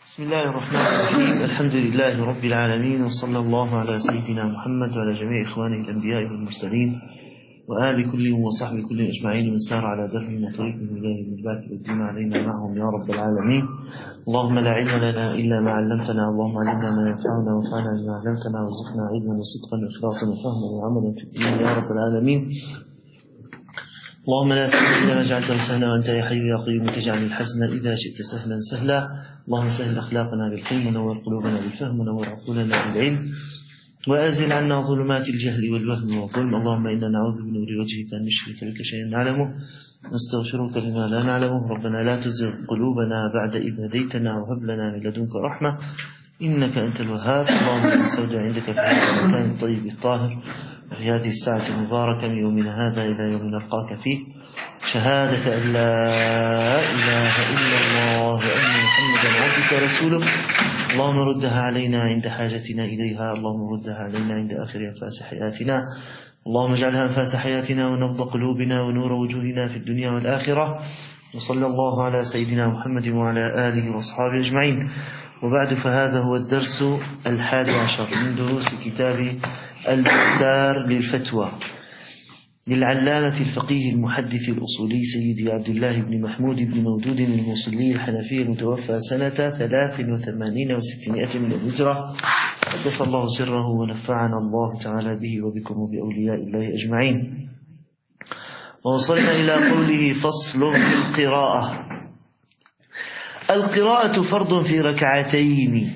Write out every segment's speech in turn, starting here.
بسم الله الرحمن الرحيم. الحمد لله رب العالمين، وصلى الله على سيدنا محمد وعلى جميع إخوانه الأنبياء والمرسلين وآل كلهم وصحبه كلهم أجمعين من سار على دربهم وطريقهم إلى يوم البعث والدين علينا معهم يا رب العالمين. اللهم لا علم لنا إلا ما علمتنا، اللهم علمنا ما ينفعنا وانفعنا بما علمتنا وارزقنا علما وصدقا وإخلاصا وفهما وعملا في الدين يا رب العالمين. اللهم لا سهل إلا ما جعلته سهلا، وأنت يا حي يا قيوم تجعل الحزن إذا شئت سهلا سهلا. اللهم سهل أخلاقنا بالحلم، ونور قلوبنا بالفهم، ونور عقولنا بالعلم، وأزل عنا ظلمات الجهل والوهم والظلم. اللهم إنا نعوذ بنور وجهك أن نشرك بك شيئا نعلمه، نستغفرك لما لا نعلمه. ربنا لا تزغ قلوبنا بعد إذ هديتنا، وهب لنا من لدنك رحمة إنك أنت الوهاب. اللهم إن السوداء عندك في هذا المكان الطيب الطاهر، في هذه الساعة المباركة من يومنا هذا إلى يوم نلقاك فيه، شهادة أن لا إله إلا الله وأن محمدا عبدك ورسوله. اللهم ردها علينا عند حاجتنا إليها، اللهم ردها علينا عند آخر أنفاس حياتنا، اللهم اجعلها أنفاس حياتنا ونبض قلوبنا ونور وجوهنا في الدنيا والآخرة. وصلى الله على سيدنا محمد وعلى آله وأصحابه أجمعين. وبعد، فهذا هو الدرس 11 من دروس كتاب المختار للفتوى للعلامة الفقيه المحدث الأصولي سيدي عبد الله بن محمود بن مودود الموصلي الحنفي المتوفى سنة 83 و600 من الهجرة، قدس الله سره ونفعنا الله تعالى به وبكم وبأولياء الله أجمعين. ووصلنا إلى قوله: فصل في القراءة. القراءة فرض في ركعتين،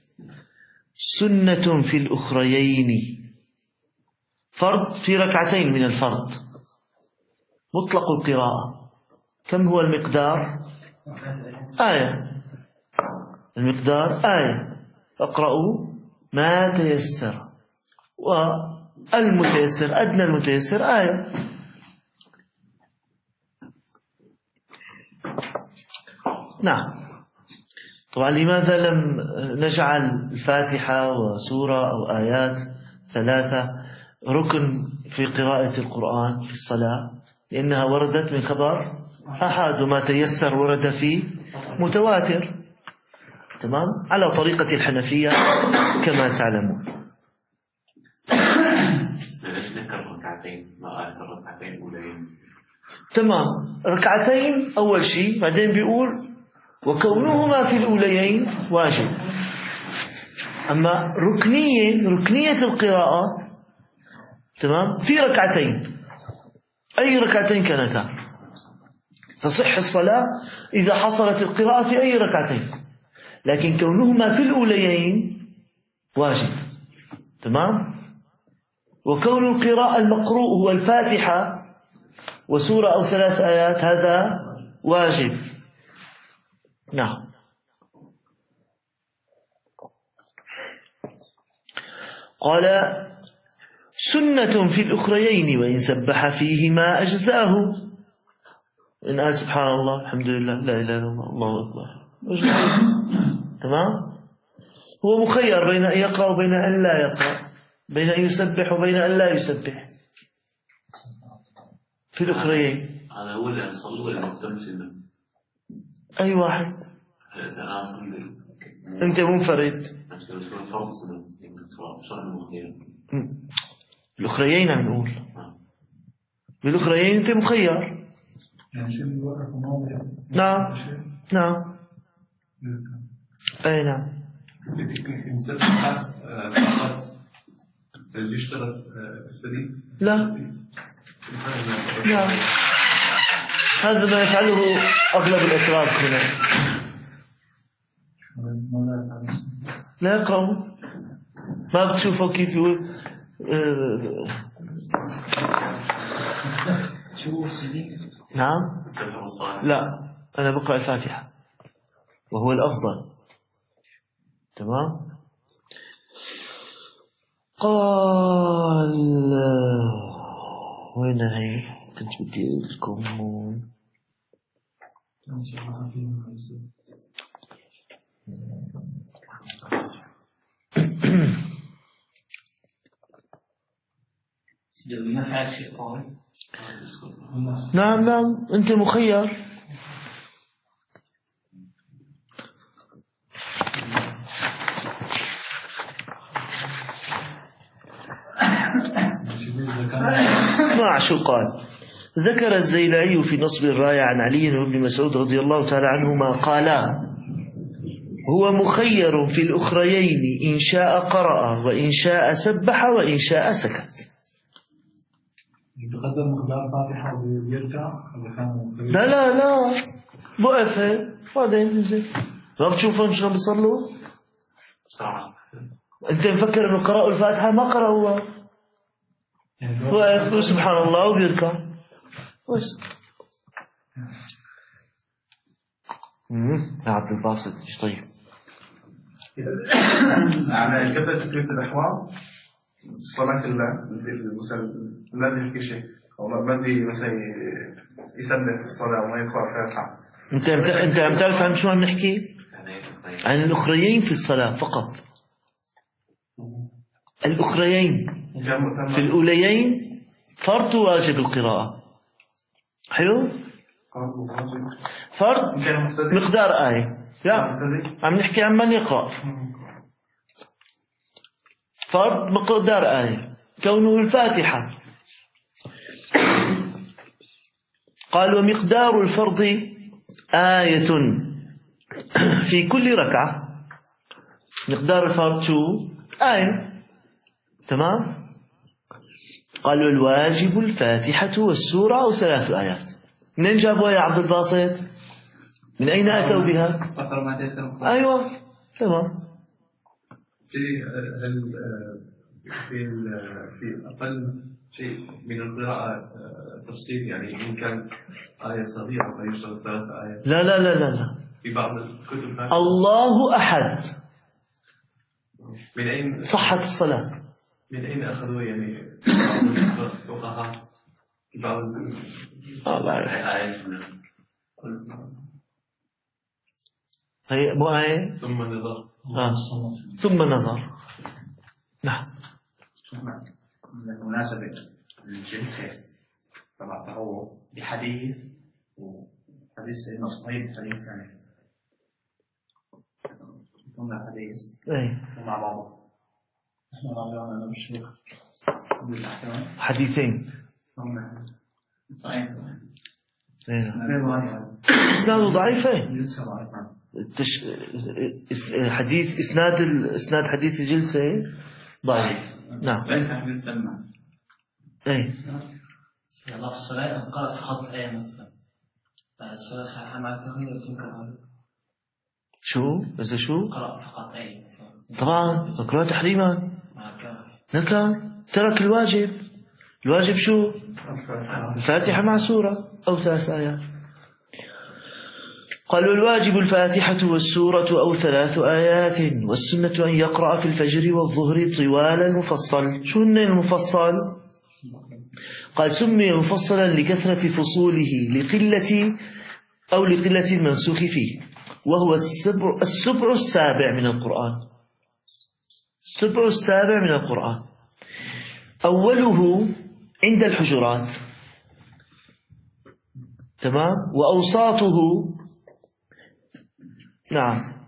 سنة في الأخريين. فرض في ركعتين من الفرض، مطلق القراءة. كم هو المقدار؟ آية. المقدار آية. اقرأوا ما تيسر، والمتيسر أدنى المتيسر آية. نعم. طبعا لماذا لم نجعل الفاتحة وسورة أو آيات 3 ركن في قراءة القرآن في الصلاة؟ لأنها وردت من خبر أحد، وما تيسر ورد في متواتر. تمام، على طريقة الحنفية كما تعلمون. ليش ذكر ركعتين ما قال الركعتين أولين؟ تمام، ركعتين أول شيء، بعدين بيقول وكونهما في الأوليين واجب. أما ركنية القراءة تمام في ركعتين، أي ركعتين كانتا، تصح الصلاة إذا حصلت القراءة في أي ركعتين، لكن كونهما في الأوليين واجب. تمام. وكون القراءة المقروء هو الفاتحة وسورة أو 3 آيات هذا واجب. نعم. قال: سنة في الأخريين، وإن سبح فيهما أجزاه. إن قال سبحان الله الحمد لله لا إله إلا الله الله أكبر تمام. هو مخير بين أن يقرأ وبين أن لا يقرأ، بين أن يسبح وبين أن لا يسبح في الأخريين. هذا هو اللي أصلي ولا مقتمسنا؟ أي واحد. أنا أصلي. أنت منفرد. فرض سنة شرط المخير. الأخريين عم نقول. بالأخريين أنت مخير. نعم نعم. أي نعم. يشترط الفريق؟ لا لا، هذا ما يفعله أغلب الأتراك هنا، لا يقرأوا. ما بتشوفوا كيف يقول نعم. لا، أنا بقرأ الفاتحة وهو الأفضل. تمام. قال: وين هي؟ كنت بدي أقول لكم نعم نعم، أنت مخير. اسمع شو قال. ذكر الزيلعي في نصب الراية عن علي وابن مسعود رضي الله تعالى عنهما قالا: هو مخير في الأخريين إن شاء قرأ وإن شاء سبح وإن شاء سكت. بقدر مقدار فاتحة ويركع. لا وقف بعدين ينزل. ما بتشوفون شلون بيصلوا؟ بصراحة أنت مفكر إنه قرأوا الفاتحة؟ ما قرأوا، وقف سبحان الله وبيركع بس. يا عبد الباسط ايش طيب؟ على قبل تكبيرة الإحرام الصلاة كلها مثلا ما بيحكي شيء أو ما بي مثلا يسبح في الصلاة وما يقرأ فاتحة. أنت عم تعرف عن شو عم نحكي؟ عن الأخريين في الصلاة فقط. الأخريين في الأوليين فرض واجب القراءة. حلو؟ فرض مقدار آية. لا عم نحكي عن من يقرأ. فرض مقدار آية كونه الفاتحة. قال: ومقدار الفرض آية في كل ركعة. مقدار الفرض شو؟ آية. تمام. قالوا: الواجب الفاتحة والسورة أو 3 آيات. منين جابوها يا عبد الباسط؟ من أين أتوا بها؟ أيوة تمام. في أقل شيء من القراءة تفصيل، يعني إن كان آية صغيرة فيشتغل 3 آيات. لا في بعض الكتب الله أحد. من أين صحة الصلاة؟ من أين أخذوا يعني بعض الفقهاء بعض آيات هي مو آية ثم نظر ثم نظر. نعم. مناسبة الجلسة طبعا هو بحديث وحديث سيدنا صهيب حديث ثاني قلنا حديث مع بعض. احنا راجعنا بالشيخ حديثين صحيح. إسناد ضعيفين. حديث إسناد حديث الجلسة ضعيف. نعم. ليس حديث سلمان. أي. الله في الصلاة قرأ فقط آية مثلا. الصلاة صحيحة مع التغيير تنكر. شو؟ إذا شو؟ قرأ فقط آية مثلا. طبعا مكروه تحريما. مع الكراهة. نكا ترك الواجب. الواجب شو؟ الفاتحة مع سورة أو 3 آيات. قالوا: الواجب الفاتحة والسورة أو 3 آيات، والسنة أن يقرأ في الفجر والظهر طوال المفصل. شو هن المفصل؟ قال: سمي مفصلا لكثرة فصوله لقلة المنسوخ فيه، وهو السبع السابع من القرآن. السبع السابع من القرآن. أوله عند الحجرات، تمام، وأوساطه نعم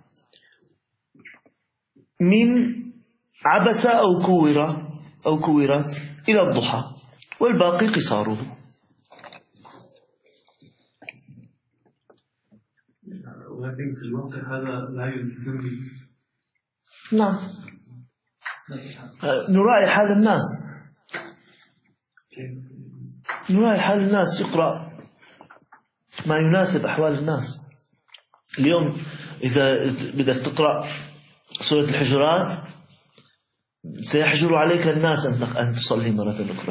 من عبس أو كورت إلى الضحى، والباقي قصاره. ولكن في الوقت هذا لا يلزمني. نعم. نراعي حال الناس. نراعي حال الناس، يقرأ ما يناسب أحوال الناس. اليوم إذا بدك تقرأ سورة الحجرات سيحجر عليك الناس أن تصلي مرة أخرى.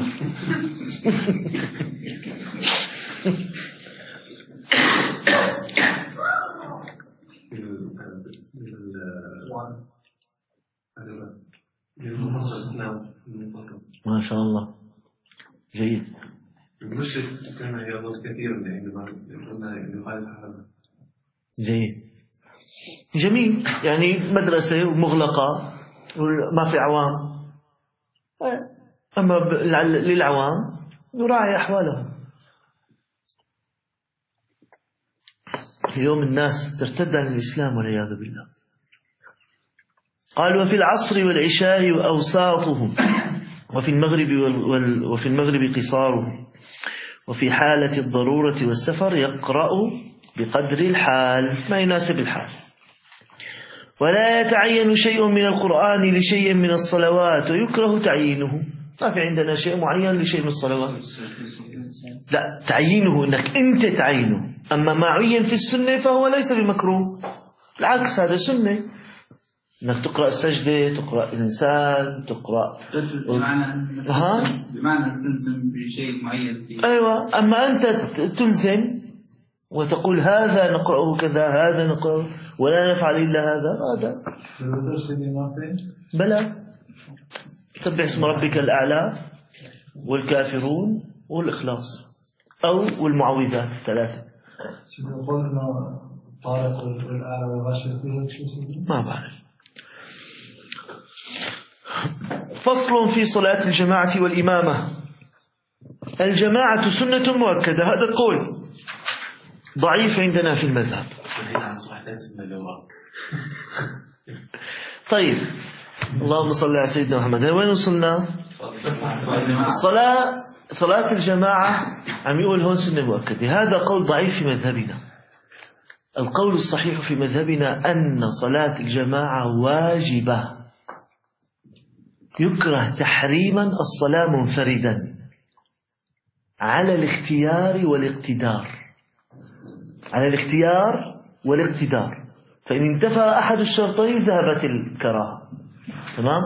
ما شاء الله جيد. المشرك كان يغضب كثيرا عندما قلنا يخالف هذا. جيد جميل. يعني مدرسة مغلقة وما في عوام، أما للعوام نراعي أحوالهم. اليوم الناس ترتد عن الإسلام والعياذ بالله. قال: وفي العصر والعشاء وأوساطهم وفي المغرب قصاره، وفي حالة الضرورة والسفر يقرأ بقدر الحال ما يناسب الحال. ولا يتعين شيء من القرآن لشيء من الصلوات ويكره تعيينه. ما في عندنا شيء معين لشيء من الصلوات، لا، تعيينه انك انت تعينه. اما ما عين في السنة فهو ليس بمكروه، بالعكس هذا سنة، انك تقرأ السجدة، تقرأ الإنسان، تقرأ بمعنى تلزم بشيء معين فيه. أيوة. أما أنت تلزم وتقول هذا نقرأه كذا، هذا نقرأه ولا نفعل إلا هذا بلى. سبح اسم ربك الأعلى والكافرون والإخلاص أو والمعوذات 3. ما بعرف. فصل في صلاة الجماعة والإمامة. الجماعة سنة مؤكدة، هذا قول ضعيف عندنا في المذهب. طيب، اللهم صل على سيدنا محمد. وين وصلنا؟ صلاة الجماعة عم يقول هون سنة مؤكدة، هذا قول ضعيف في مذهبنا. القول الصحيح في مذهبنا أن صلاة الجماعة واجبة، يكره تحريما الصلاة منفردا على الاختيار والاقتدار، على الاختيار والاقتدار. فإن انتفى أحد الشرطين ذهبت الكراهة. تمام؟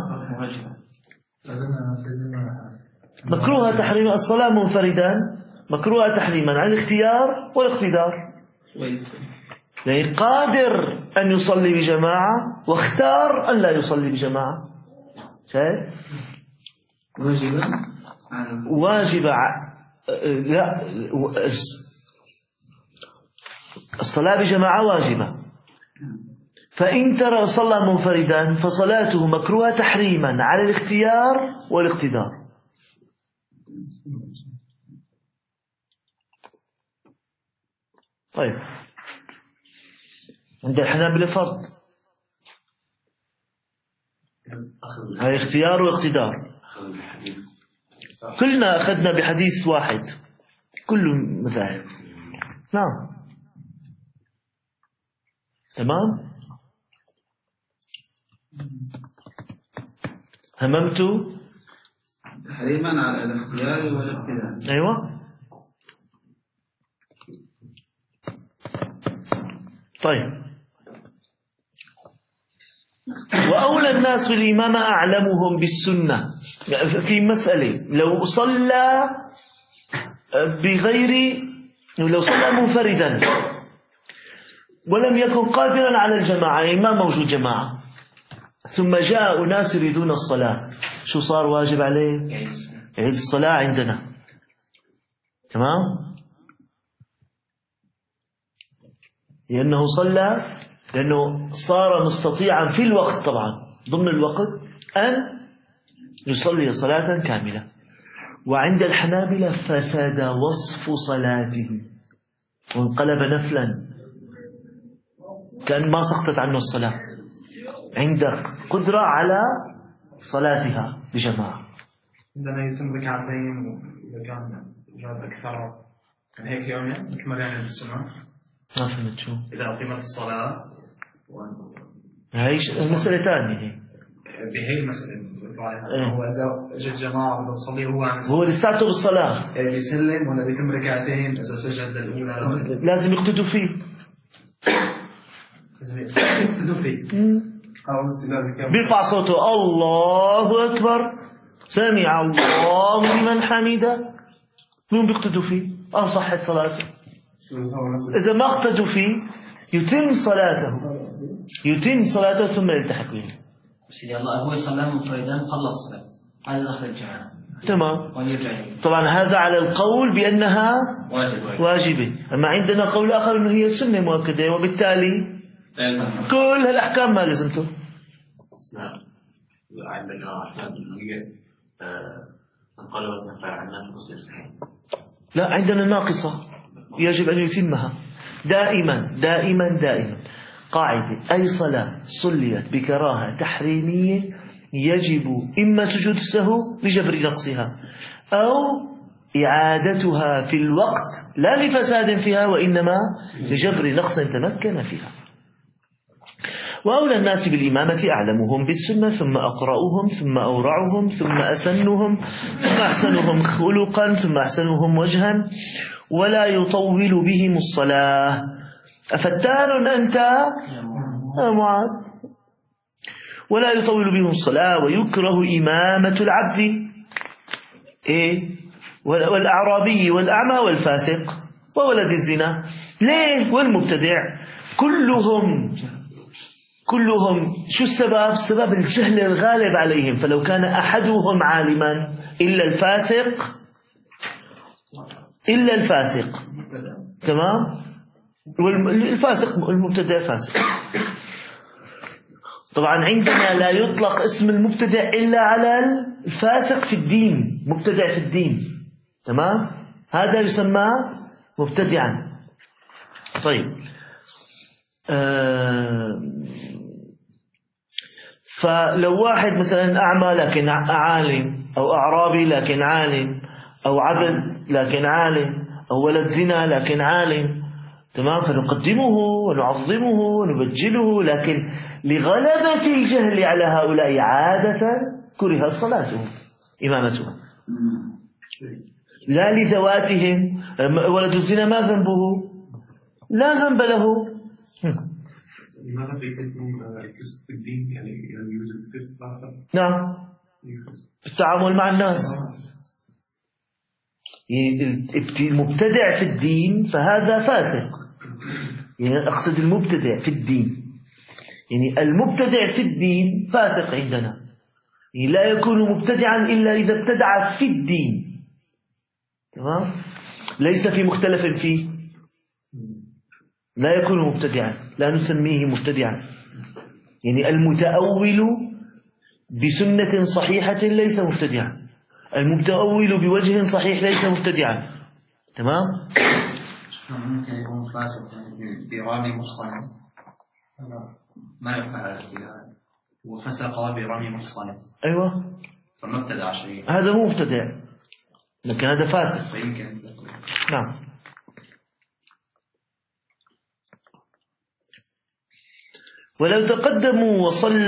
مكروه تحريما الصلاة منفردا، مكروه تحريما على الاختيار والاقتدار. يعني قادر أن يصلي بجماعة واختار أن لا يصلي بجماعة. شايف؟ واجبة. لا، الصلاة بجماعة واجبة، فإن ترى صلى منفردا فصلاته مكروهة تحريما على الاختيار والاقتدار. طيب، عند الحنابلة فرض على اختيار واقتدار. كلنا أخذنا بحديث واحد، كل مذاهب. نعم، تمام. هممت تحريما على الاختيار والاقتدار. أيوة. طيب، وأولى الناس بالإمامة أعلمهم بالسنة. في مسألة، لو صلى لو صلى منفردا ولم يكن قادرا على الجماعة، يعني ما موجود جماعة، ثم جاء أناس يريدون الصلاة، شو صار واجب عليه؟ يعيد الصلاة عندنا. تمام؟ لأنه صار مستطيعا في الوقت، طبعا ضمن الوقت، أن يصلي صلاة كاملة. وعند الحنابلة فساد وصف صلاته وانقلب نفلا، كأن ما سقطت عنه الصلاة، عند قدرة على صلاتها بجماعة. عندنا يتم ركعتين، وإذا كان جاد أكثر كان هيك يومين مثل ما بيعمل بالسنة. ما فهمت شو؟ إذا أقيمت الصلاة هاي مسألة ثانية. بهي المسألة هو إذا جت جماعة بدها تصلي هو لساته بالصلاة، بيسلم ولا بيتم ركعتين؟ إذا سجد الأولى لازم يقتدوا فيه. بيرفع صوته الله أكبر، سمع الله لمن حمده، مين بيقتدوا فيه؟ صحت صلاته. إذا ما اقتدوا فيه يتم صلاته ثم يلتحق به. سيدي الله، هو صلى منفردا خلص صلاة، هذا دخل الجماعة. تمام. طبعا هذا على القول بأنها واجبة. أما عندنا قول آخر أنه هي سنة مؤكدة، وبالتالي كل هالأحكام ما لازمته. عندنا أحكام هي انقلبت نفع عنا في نص الصحيح. لا، عندنا ناقصة يجب أن يتمها دائما دائما دائما. قاعدة: أي صلاة صليت بكراهة تحريمية يجب إما سجود السهو لجبر نقصها أو إعادتها في الوقت لا لفساد فيها وإنما لجبر نقص تمكن فيها. وأولى الناس بالإمامة أعلمهم بالسنة ثم أقرأهم ثم أورعهم ثم أسنهم ثم أحسنهم خلقا ثم أحسنهم وجها ولا يطول بهم الصلاة. أفتان أنت يا معاذ؟ ولا يطول بهم الصلاة. ويكره إمامة العبد والأعرابي والأعمى والفاسق وولد الزنا. ليه؟ والمبتدع كلهم شو السبب؟ السبب الجهل الغالب عليهم. فلو كان أحدهم عالما إلا الفاسق تمام؟ والفاسق المبتدع فاسق. طبعا عندنا لا يطلق اسم المبتدع إلا على الفاسق في الدين، مبتدع في الدين، تمام؟ هذا يسمى مبتدعا. طيب فلو واحد مثلا أعمى لكن عالم، أو أعرابي لكن عالم، أو عبد لكن عالم، أو ولد زنا لكن عالم، تمام، فنقدمه ونعظمه ونبجله. لكن لغلبة الجهل على هؤلاء عادة كرهت صلاتهم إمامتهم، لا لذواتهم. ولد الزنا ما ذنبه؟ لا ذنب له. لماذا يكون الفسق في الدين؟ يعني يوجد فسق آخر؟ نعم، التعامل مع الناس. المبتدع في الدين فهذا فاسق، يعني أقصد المبتدع في الدين، يعني المبتدع في الدين فاسق عندنا. يعني لا يكون مبتدعا إلا إذا ابتدع في الدين، تمام، ليس في مختلف فيه، لا يكون مبتدعا، لا نسميه مبتدعا. يعني المتأول بسنة صحيحة ليس مبتدعا، المتأول بوجه صحيح ليس مبتدعا، تمام. ممكن يكون فاسق برامي محصن، ما يقع وفسق برامي محصن، أيوة، فمبتدع شيء، هذا مو مبتدع لكن هذا فاسق. فيمكن نعم. ولو تقدموا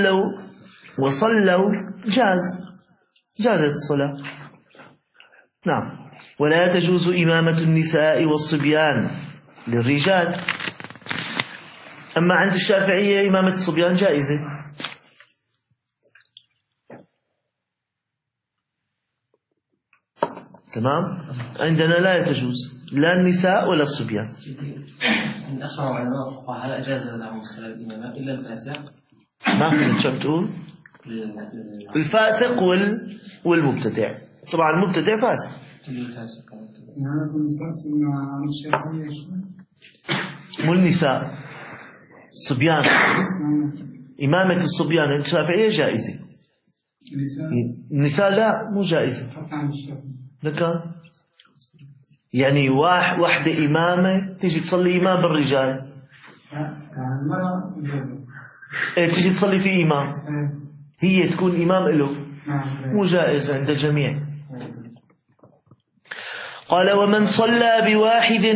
وصلوا جازت الصلاة. نعم. ولا تجوز إمامة النساء والصبيان للرجال. أما عند الشافعية إمامة الصبيان جائزة. تمام. عندنا لا تجوز لا النساء ولا الصبيان. من أسمع علماء الفقهاء هل أجاز لهم الصلاة الإمامة إلا الفاسق؟ ما كنت شو بتقول؟ الفاسق والمبتدع. طبعا المبتدع فاسق. مو النساء، الصبيان. إمامة الصبيان الشافعية جائزة، النساء لا، مو جائزة. لكن يعني واحدة إمامة تيجي تصلي إمام بالرجال، تيجي تصلي في إمام، هي تكون إمام له، مو جائز عند الجميع. قال ومن صلى بواحد،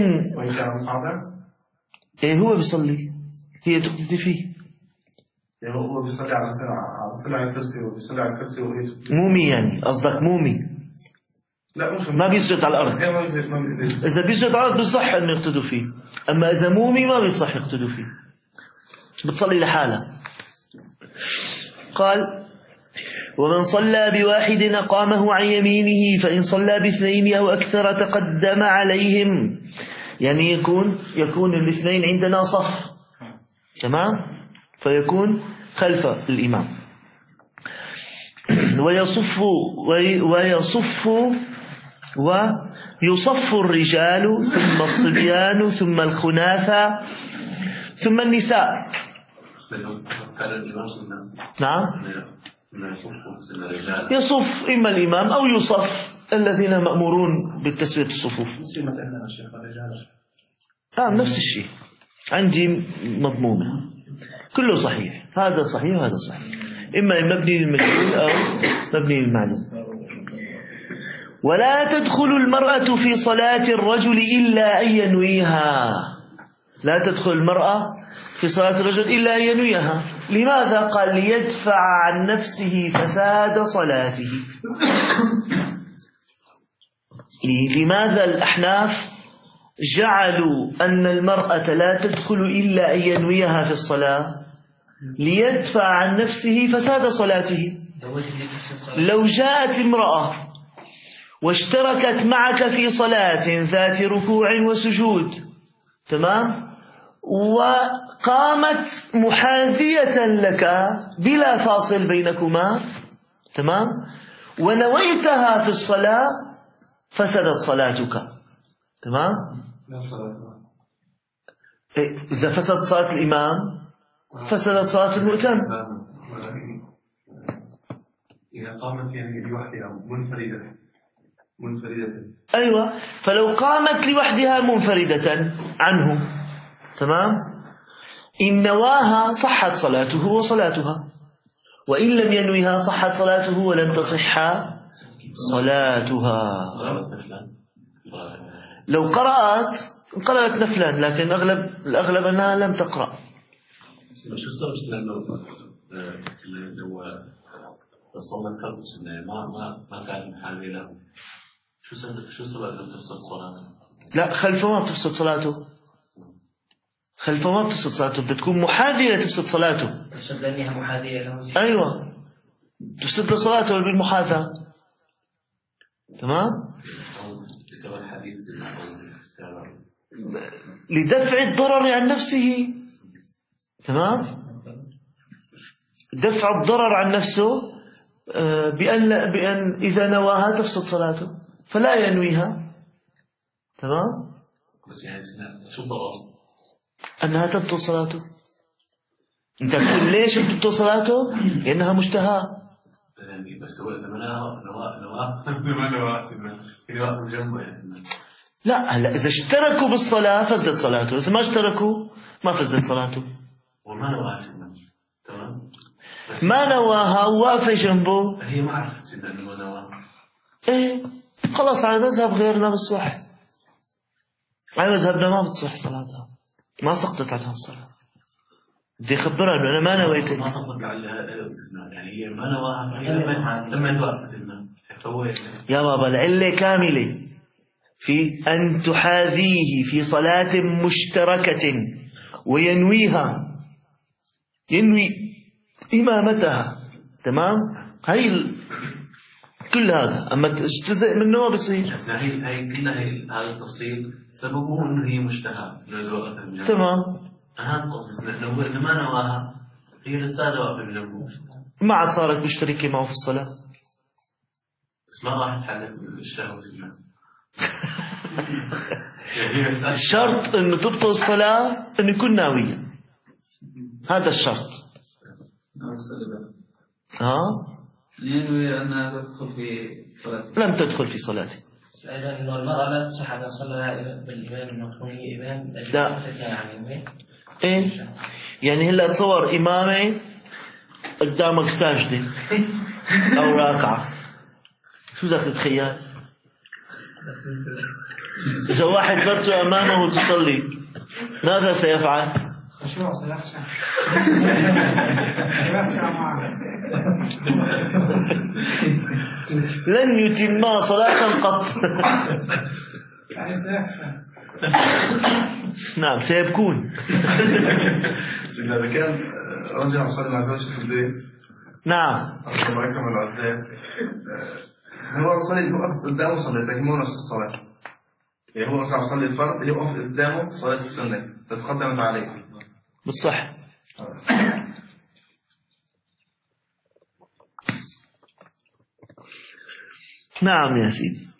هو بيصلي، هي تقتدي فيه. هو بيصلي على الكرسي وبيصلي على الكرسي وهي مومي، يعني قصدك مومي؟ لا، مش ما بيسجد على الأرض. إذا بيسجد على الأرض بيصح أن يقتدوا فيه، أما إذا مومي ما بيصح يقتدوا فيه، بتصلي لحالها. قال ومن صلى بواحد أقامه عن يمينه، فإن صلى باثنين أو أكثر تقدم عليهم. يعني يكون الاثنين عندنا صف، تمام، فيكون خلف الإمام. ويصف الرجال ثم الصبيان ثم الخناثة ثم النساء. نعم، يصف إما الإمام أو يصف الذين مأمورون بالتسوية الصفوف. نفس الشيء عندي مضمومة، كله صحيح، هذا صحيح وهذا صحيح. إما مبني للمجهول أو مبني للمعلوم. ولا تدخل المرأة في صلاة الرجل إلا أن ينويها. لا تدخل المرأة في صلاة الرجل إلا أن ينويها. لماذا؟ قال ليدفع عن نفسه فساد صلاته. لماذا الأحناف جعلوا أن المرأة لا تدخل إلا أن ينويها في الصلاة؟ ليدفع عن نفسه فساد صلاته. لو جاءت امرأة واشتركت معك في صلاة ذات ركوع وسجود، تمام، وقامت محاذية لك بلا فاصل بينكما، تمام، ونويتها في الصلاة، فسدت صلاتك. تمام. إذا فسدت صلاة الإمام فسدت صلاة المؤتم. إذا قامت يعني لوحدها منفردة. أيوة، فلو قامت لوحدها منفردة عنه، تمام، إن نواها صحت صلاته وصلاتها، وإن لم ينويها صحت صلاته ولم تصح صلاتها. لو قرأت نفلا، لكن الأغلب أنها لم تقرأ. شو السبب لو صلت خلف السنة ما كان محاذي له؟ شو السبب لم تفسد صلاته؟ لا، خلفه ما بتفسد صلاته. خلفه ما بتفسد صلاته، بدها تكون محاذية لتفسد صلاته. تفسد لأنها محاذية له. أيوة، تفسد صلاته بالمحاذاة. تمام. بسبب الحديث لدفع الضرر عن نفسه. تمام، دفع الضرر عن نفسه بأن إذا نواها تفسد صلاته فلا ينويها. تمام. بس يعني شو الضرر؟ أنها تبطل صلاته. أنت تقول ليش بتبطل صلاته؟ لأنها مشتهاة. بس هو إذا نواه جنبه يعني. لا، هلا إذا اشتركوا بالصلاة فسدت صلاته، إذا ما اشتركوا ما فسدت صلاته. وما نواها سنة. تمام. ما نواها وواقفة جنبه. هي ما عرفت سنة إنه نواها. إيه، خلاص على مذهب غيرنا بالصح. على مذهبنا ما بتصح صلاتها، ما سقطت عنها الصلاة. بدي أخبرها إنه أنا ما نويت. ما سقطت على الاستثناء، يعني هي ما نواها لما يتوقف سنة. يا بابا، العلة كاملة في أن تحاذيه في صلاة مشتركة وينويها، ينوي إمامتها. تمام. هاي كل هذا، أما تجزء منه ما بصير. هاي كلها هذا التفصيل سببه إنه هي مشتهى. تمام. أنا قصص لو إذا ما نواها هي لسه واقفة بجنبه، ما عاد صارت مشتركة معه في الصلاة. بس ما راح تحلق الشهوة. الشرط إنه تبطل الصلاة إنه يكون ناويا، هذا الشرط. ينوي أنها تدخل في صلاته. لم تدخل في صلاته. أيضا إنه المرأة لا تصح أن صلى بالإمام إنه تكون هي إمام. لا. إيه، يعني هلا تصور إمامي قدامك ساجدة أو راكعة، شو بدك تتخيل؟ إذا واحد مرته أمامه تصلي ماذا سيفعل؟ لن يتم صلاة قط. نعم، سيبكون. إذا كان رجل مصلي مع زوجته في البيت، نعم، الله يكرم العذاب، هو مصلي يوقف قدامه صلاتين مو نفس الصلاة. يعني هو مثلا مصلي الفرض يوقف قدامه صلاة السنة تتقدمت عليه بالصح. نعم يا سيدي.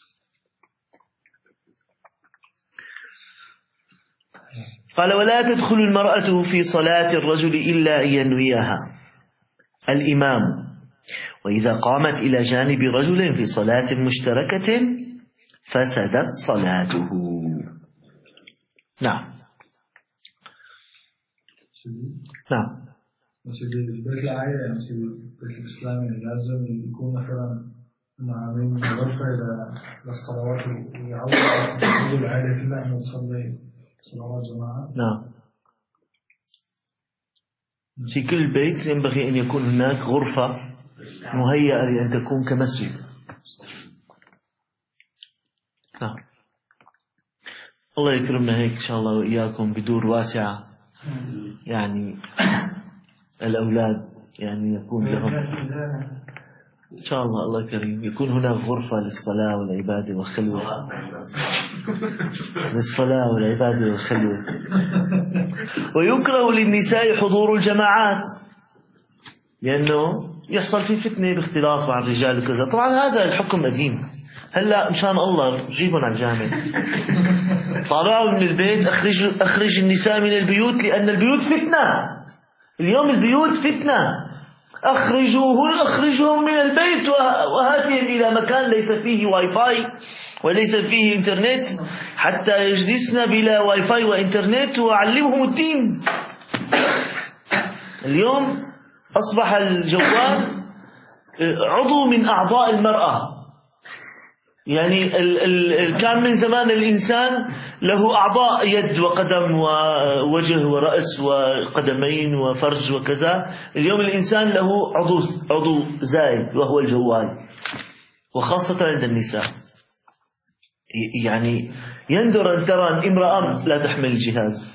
قال ولا تدخل المرأة في صلاة الرجل إلا أن ينويها الإمام، وإذا قامت إلى جانب رجل في صلاة مشتركة فسدت صلاته. نعم. نعم. مثل البيت العائلي، مثل البيت الإسلامي لازم يكون مثلا عاملين غرفة للصلوات ويعودوا العائلة كلها أن تصلي صلوات جماعة. نعم، في كل بيت ينبغي أن يكون هناك غرفة مهيئة لأن تكون كمسجد. نعم. الله يكرمنا هيك إن شاء الله وإياكم بدور واسعة، يعني الأولاد يعني يكون لهم إن شاء الله، الله كريم، يكون هناك غرفة للصلاة والعبادة والخلوة، للصلاة والعبادة والخلوة. ويكره للنساء حضور الجماعات لأنه يحصل في فتنة باختلاط مع الرجال وكذا. طبعا هذا الحكم قديم، هلا مشان الله جيبهم على الجامع، طلعوا من البيت، أخرج النساء من البيوت لأن البيوت فتنة. اليوم البيوت فتنة، أخرجهم من البيت وهاتهم إلى مكان ليس فيه واي فاي وليس فيه إنترنت حتى يجلسنا بلا واي فاي وإنترنت وأعلمهم الدين. اليوم أصبح الجوال عضو من أعضاء المرأة. يعني كان من زمان الإنسان له أعضاء، يد وقدم ووجه ورأس وقدمين وفرج وكذا. اليوم الإنسان له عضو زائد وهو الجوال، وخاصة عند النساء. يعني يندر أن ترى امرأة لا تحمل الجهاز.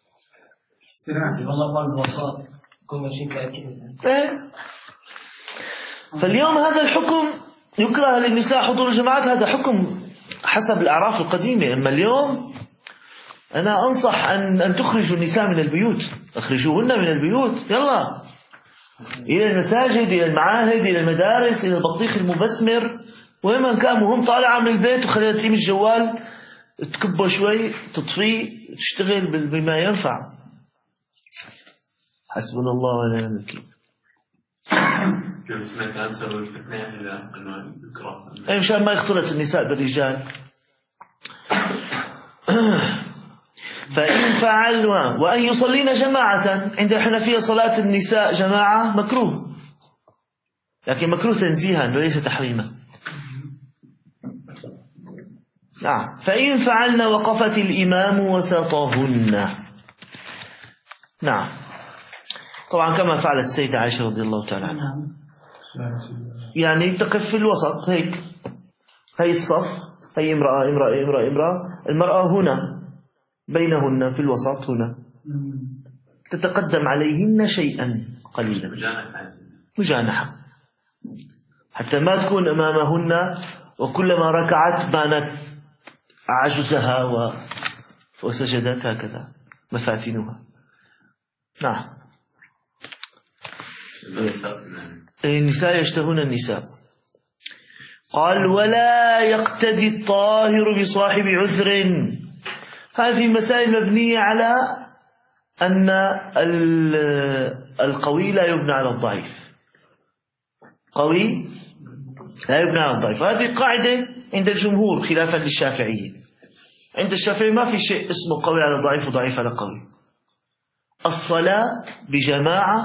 والله فاهم الوسط كل شيء كأكيد. فاليوم هذا الحكم يكره للنساء حضور الجماعات، هذا حكم حسب الأعراف القديمة. أما اليوم أنا أنصح أن تخرجوا النساء من البيوت، أخرجوهن من البيوت، يلا إلى المساجد، إلى المعاهد، إلى المدارس، إلى البطيخ المبسمر، وين ما كان. وهم طالعة من البيت وخليها تقيم الجوال، تكبه شوي، تطفيه، تشتغل بما ينفع. حسبنا الله ونعم الوكيل. سمعت عن سبب الفتنة إنه يكره أي مشان ما يختلط النساء بالرجال. فإن فعل وأن يصلين جماعة، عند الحنفية صلاة النساء جماعة مكروه، لكن مكروه تنزيها وليس تحريما. نعم. فإن فعلن وقفت الإمام وسطهن. نعم، طبعا كما فعلت السيدة عائشة رضي الله تعالى عنها، يعني تقف في الوسط هيك، هي الصف، هي امرأة، المرأة هنا بينهن في الوسط هنا، تتقدم عليهن شيئا قليلا، مجانحة، حتى ما تكون أمامهن وكلما ركعت بانت عجزها وسجدت، هكذا مفاتنها. نعم. النساء يشتهون النساء. قال ولا يقتدي الطاهر بصاحب عذر. هذه مسائل مبنية على أن القوي لا يبنى على الضعيف، قوي لا يبنى على الضعيف. هذه قاعدة عند الجمهور خلافا للشافعية. عند الشافعية ما في شيء اسمه قوي على ضعيف وضعيف على قوي. الصلاة بجماعة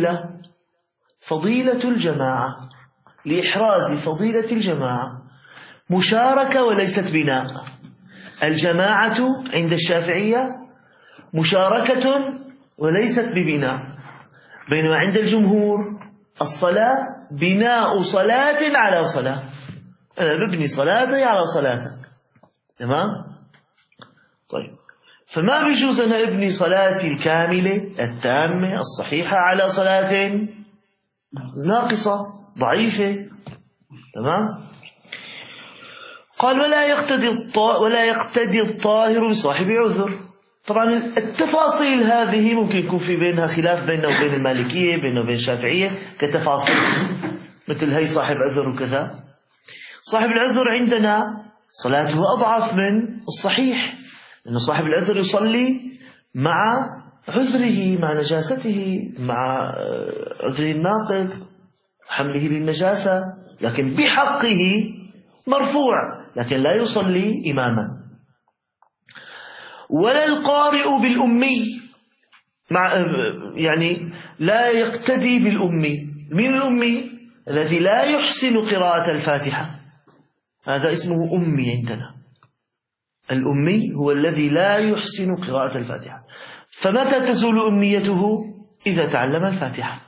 فضيلة الجماعة، لإحراز فضيلة الجماعة، مشاركة وليست بناء. الجماعة عند الشافعية مشاركة وليست ببناء، بينما عند الجمهور الصلاة بناء صلاة على صلاة. أنا ببني صلاتي على صلاتك، تمام؟ طيب، فما بيجوز أن أبني صلاتي الكاملة التامة الصحيحة على صلاة ناقصة ضعيفة، تمام؟ قال ولا يقتدي الطاهر بصاحب عذر. طبعا التفاصيل هذه ممكن يكون في بينها خلاف بيننا وبين المالكية، بيننا وبين الشافعية كتفاصيل، مثل هي صاحب عذر وكذا. صاحب العذر عندنا صلاته أضعف من الصحيح، لأن صاحب العذر يصلي مع عذره، مع نجاسته، مع عذره الناقض، حمله للنجاسة، لكن بحقه مرفوع، لكن لا يصلي إماما. ولا القارئ بالأمي. يعني لا يقتدي بالأمي. من الأمي؟ الذي لا يحسن قراءة الفاتحة، هذا اسمه أمي عندنا. الأمي هو الذي لا يحسن قراءة الفاتحة. فمتى تزول أميته؟ إذا تعلم الفاتحة.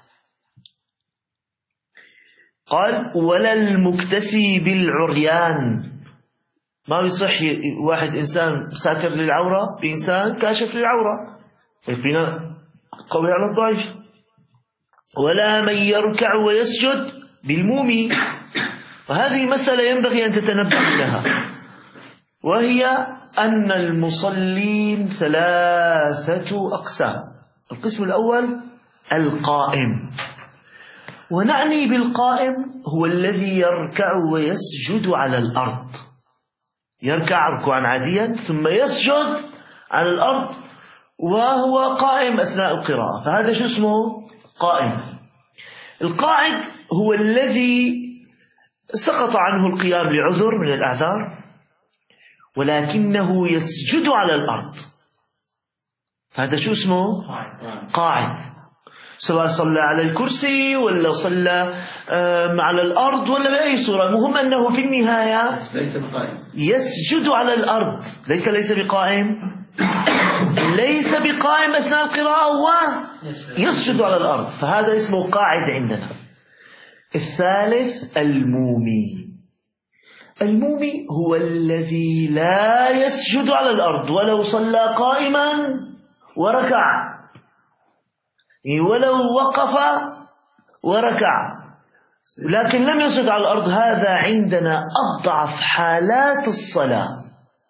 قال ولا المكتسي بالعريان. ما بيصح واحد إنسان ساتر للعورة بإنسان كاشف للعورة، بناء قوي على الضعيف. ولا من يركع ويسجد بالمومي. وهذه مسألة ينبغي أن تتنبه لها، وهي أن المصلين 3 أقسام. القسم الأول القائم، ونعني بالقائم هو الذي يركع ويسجد على الأرض، يركع ركوعا عاديا ثم يسجد على الأرض وهو قائم أثناء القراءة، فهذا شو اسمه؟ قائم. القاعد هو الذي سقط عنه القيام لعذر من الأعذار ولكنه يسجد على الأرض، فهذا شو اسمه؟ قاعد، سواء صلى على الكرسي ولا صلى على الأرض ولا بأي صورة، المهم أنه في النهاية يسجد على الأرض. ليس بقائم، ليس بقائم أثناء القراءة ويسجد على الأرض، فهذا اسمه قاعد عندنا. الثالث المومي. المومي هو الذي لا يسجد على الأرض ولو صلى قائما وركع، ولو وقف وركع لكن لم يسجد على الأرض، هذا عندنا أضعف حالات الصلاة،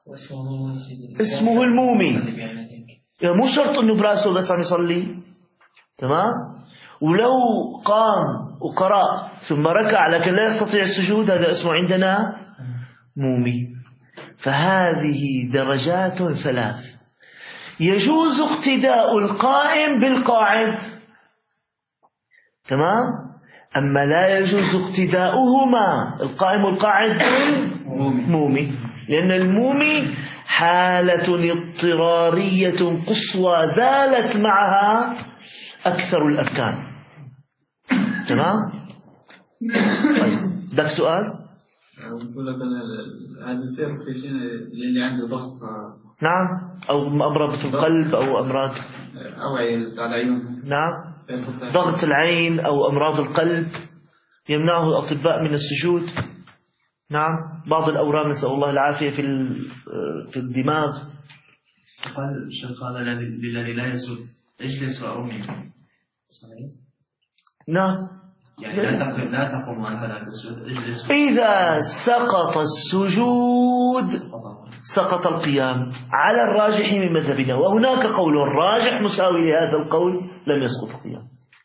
اسمه المومي. مو شرط أنه براسه بس عم يصلي، تمام؟ ولو قام وقرأ ثم ركع لكن لا يستطيع السجود، هذا اسمه عندنا مومي. فهذه درجات 3. يجوز اقتداء القائم بالقاعد، تمام؟ أما لا يجوز اقتداؤهما القائم والقاعد بالمومي، لأن المومي حالة اضطرارية قصوى زالت معها أكثر الأركان، تمام؟ طيب بدك سؤال؟ بقول لك هذا السير في شيء اللي عنده ضغط، نعم، أو أمراض في القلب أو أمراض أوعية على العيون، نعم، ضغط العين أو أمراض القلب يمنعه الأطباء من السجود، نعم. بعض الأورام نسأل الله العافية في الدماغ. قال الشيخ هذا الذي لا يسجد اجلس وأرمي، نعم، يعني لا تقوم وأنت لا تسجد، اجلس. إذا سقط السجود سقط القيام على الراجح من مذهبنا، وهناك قول راجح مساوي لهذا القول لم يسقط القيام.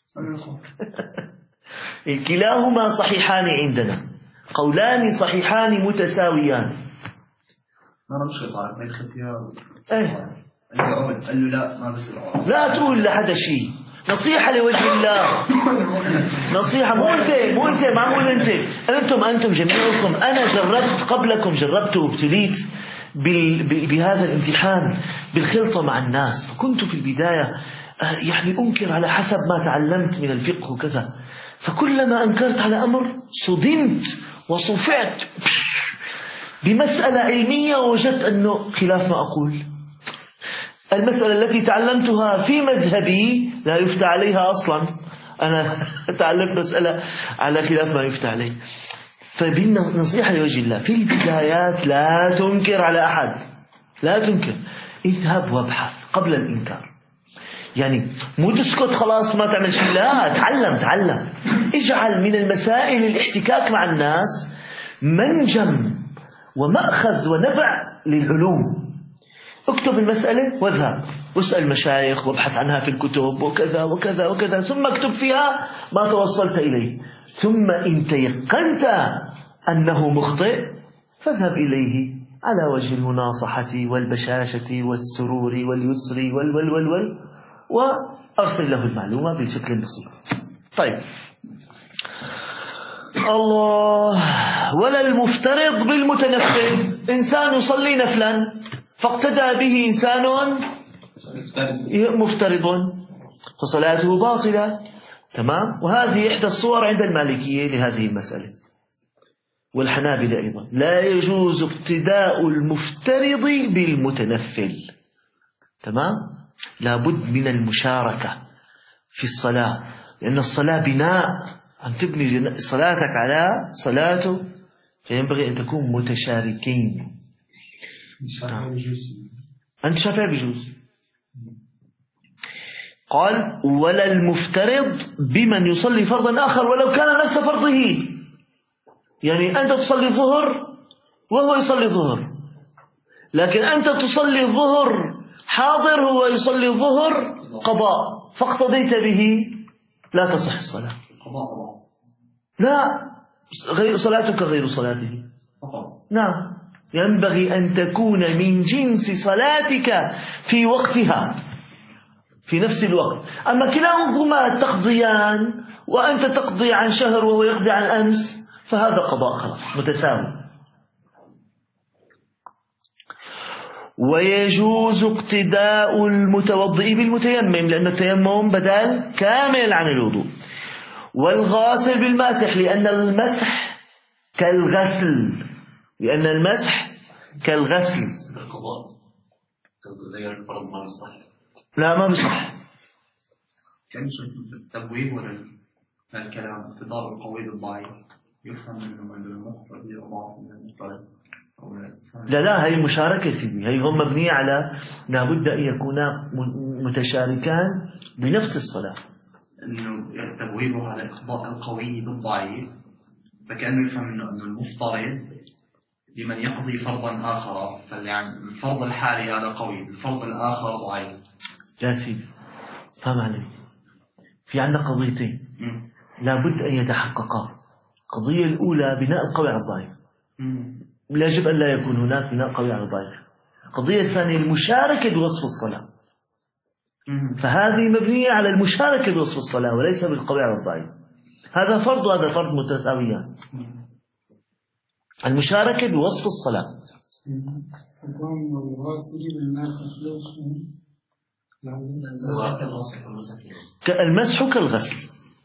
كلاهما صحيحان عندنا، قولان صحيحان متساويان. ما مشكلة صار بين ختيار ايه قال له لا ما بس لا تقول لحدا شيء، نصيحة لوجه الله، نصيحة. مو انت معمول انتم جميعكم. انا جربت قبلكم، جربت وابتليت بهذا الامتحان بالخلطة مع الناس، فكنت في البداية يعني أنكر على حسب ما تعلمت من الفقه وكذا، فكلما أنكرت على أمر صدمت وصفعت بمسألة علمية ووجدت أنه خلاف ما أقول. المسألة التي تعلمتها في مذهبي لا يفتى عليها أصلا، أنا تعلمت مسألة على خلاف ما يفتى عليه. فبالنصيحة لوجه الله في البدايات لا تنكر على أحد، لا تنكر، اذهب وابحث قبل الإنكار. يعني مو تسكت خلاص ما تعمل شيء، لا، تعلم. اجعل من المسائل الاحتكاك مع الناس منجم ومأخذ ونبع للعلوم. اكتب المسألة واذهب واسأل المشايخ وابحث عنها في الكتب وكذا وكذا وكذا، ثم اكتب فيها ما توصلت إليه، ثم إن تيقنت أنه مخطئ فاذهب إليه على وجه المناصحة والبشاشة والسرور واليسر وأرسل له المعلومة بشكل بسيط. طيب، الله. ولا المفترض بالمتنفل. إنسان يصلي نفلا فاقتدى به إنسان مفترض، فصلاته باطلة. تمام. وهذه إحدى الصور عند المالكية لهذه المسألة، والحنابلة أيضا. لا يجوز اقتداء المفترض بالمتنفل. تمام. لابد من المشاركة في الصلاة، لأن الصلاة بناء، أن تبني صلاتك على صلاته، فينبغي أن تكون متشاركين. عند الشافعي بيجوز. قال ولا المفترض بمن يصلي فرضا آخر ولو كان نفس فرضه. يعني أنت تصلي الظهر وهو يصلي الظهر، لكن أنت تصلي الظهر حاضر، هو يصلي الظهر قضاء، فاقتضيت به، لا تصح الصلاة. لا، غير صلاتك غير صلاته. نعم، ينبغي أن تكون من جنس صلاتك في وقتها، في نفس الوقت. أما كلاهما تقضيان، وأنت تقضي عن شهر وهو يقضي عن أمس، فهذا قضاء خلاص متساوي. ويجوز اقتداء المتوضئ بالمتيمم، لأن التيمم بدل كامل عن الوضوء. والغاسل بالماسح، لأن المسح كالغسل، لأن المسح كالغسل. لا، ما بصح. كان التبويب ولا الكلام اقتضاء القوي بالضعيف يفهم منه أن المقتضي أضعف من المفترض. لا، هي مشاركة سيدي، هي هم مبنية على لابد أن يكونا متشاركان بنفس الصلاة. إنه تبويبه على اقتضاء القوي بالضعيف، فكأنه يفهم منه أن المفترض لمن يقضي فرضا آخر، فيعني الفرض الحالي هذا قوي، الفرض الآخر ضعيف. لا سيدي، فهم علي. في عندنا قضيتين لابد أن يتحققا. القضية الأولى بناء القوي على الضعيف، يجب أن لا يكون هناك بناء قوي على الضعيف. القضية الثانية المشاركة بوصف الصلاة، فهذه مبنية على المشاركة بوصف الصلاة وليس بالقوي على الضعيف. هذا فرض وهذا فرض متساويان. المشاركة بوصف الصلاة. المسح كالغسل.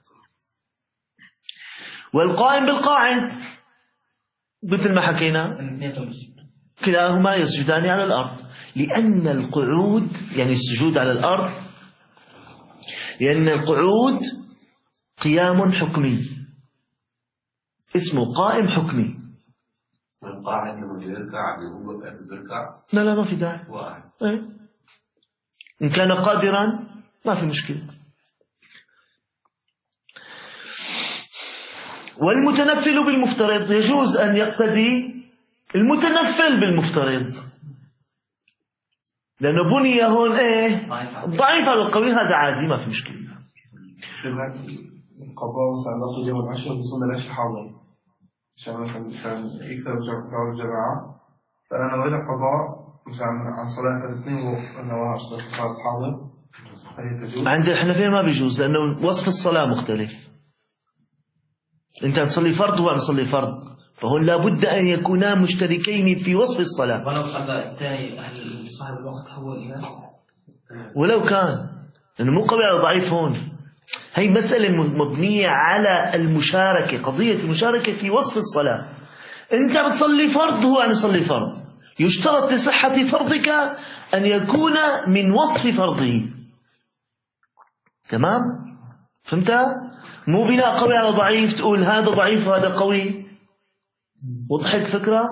والقائم بالقاعد مثل ما حكينا، كلاهما يسجدان على الأرض، لأن القعود يعني السجود على الأرض، لأن القعود قيام حكمي، اسمه قائم حكمي. القاعد لما يركع بيقوم بيركع. لا، ما في داعي. إيه؟ إن كان قادرا ما في مشكلة. والمتنفل بالمفترض، يجوز أن يقتدي المتنفل بالمفترض، لأنه بني هون إيه ضعيف على القوي، هذا عادي ما في مشكلة. القضاء مثلا نقضي اليوم العشر بيصلي العشر حاضر، عشان مثلا يكثر رجع الجماعة، فأنا نويت القضاء مثلا عن صلاة الاثنين ونواها صلاة حاضر، هل تجوز؟ عند الحنفية ما بيجوز، لأنه وصف الصلاة مختلف. أنت تصلي فرض وهو تصلي فرض، فهون لابد أن يكونا مشتركين في وصف الصلاة. ولو صلى الثاني صاحب الوقت هو الإمام، ولو كان، لأنه مو قوي على ضعيف. هون هي مسألة مبنية على المشاركة، قضية المشاركة في وصف الصلاة. أنت بتصلي فرض هو عم يصلي فرض، يشترط لصحة فرضك أن يكون من وصف فرضه. تمام؟ فهمت؟ مو بناء قوي على ضعيف تقول هذا ضعيف وهذا قوي. وضحت الفكرة؟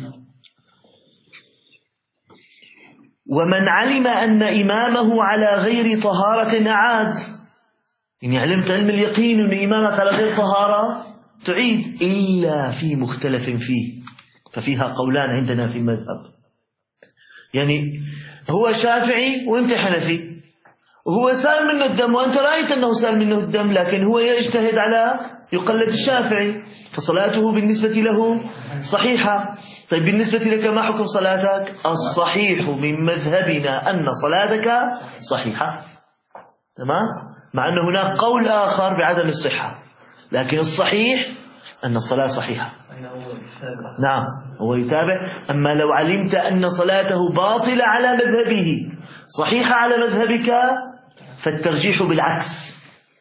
ومن علم أن إمامه على غير طهارة أعاد، يعني علمت علم اليقين أن إمامك على غير طهارة تعيد، إلا في مختلف فيه، ففيها قولان عندنا في المذهب. يعني هو شافعي وانت حنفي، وهو سال منه الدم وأنت رأيت أنه سال منه الدم، لكن هو يجتهد على يقلد الشافعي، فصلاته بالنسبة له صحيحة. طيب بالنسبة لك ما حكم صلاتك؟ الصحيح من مذهبنا أن صلاتك صحيحة. تمام؟ مع أن هناك قول آخر بعدم الصحة، لكن الصحيح أن الصلاة صحيحة. نعم، هو يتابع. أما لو علمت أن صلاته باطلة على مذهبه صحيحة على مذهبك فالترجيح بالعكس،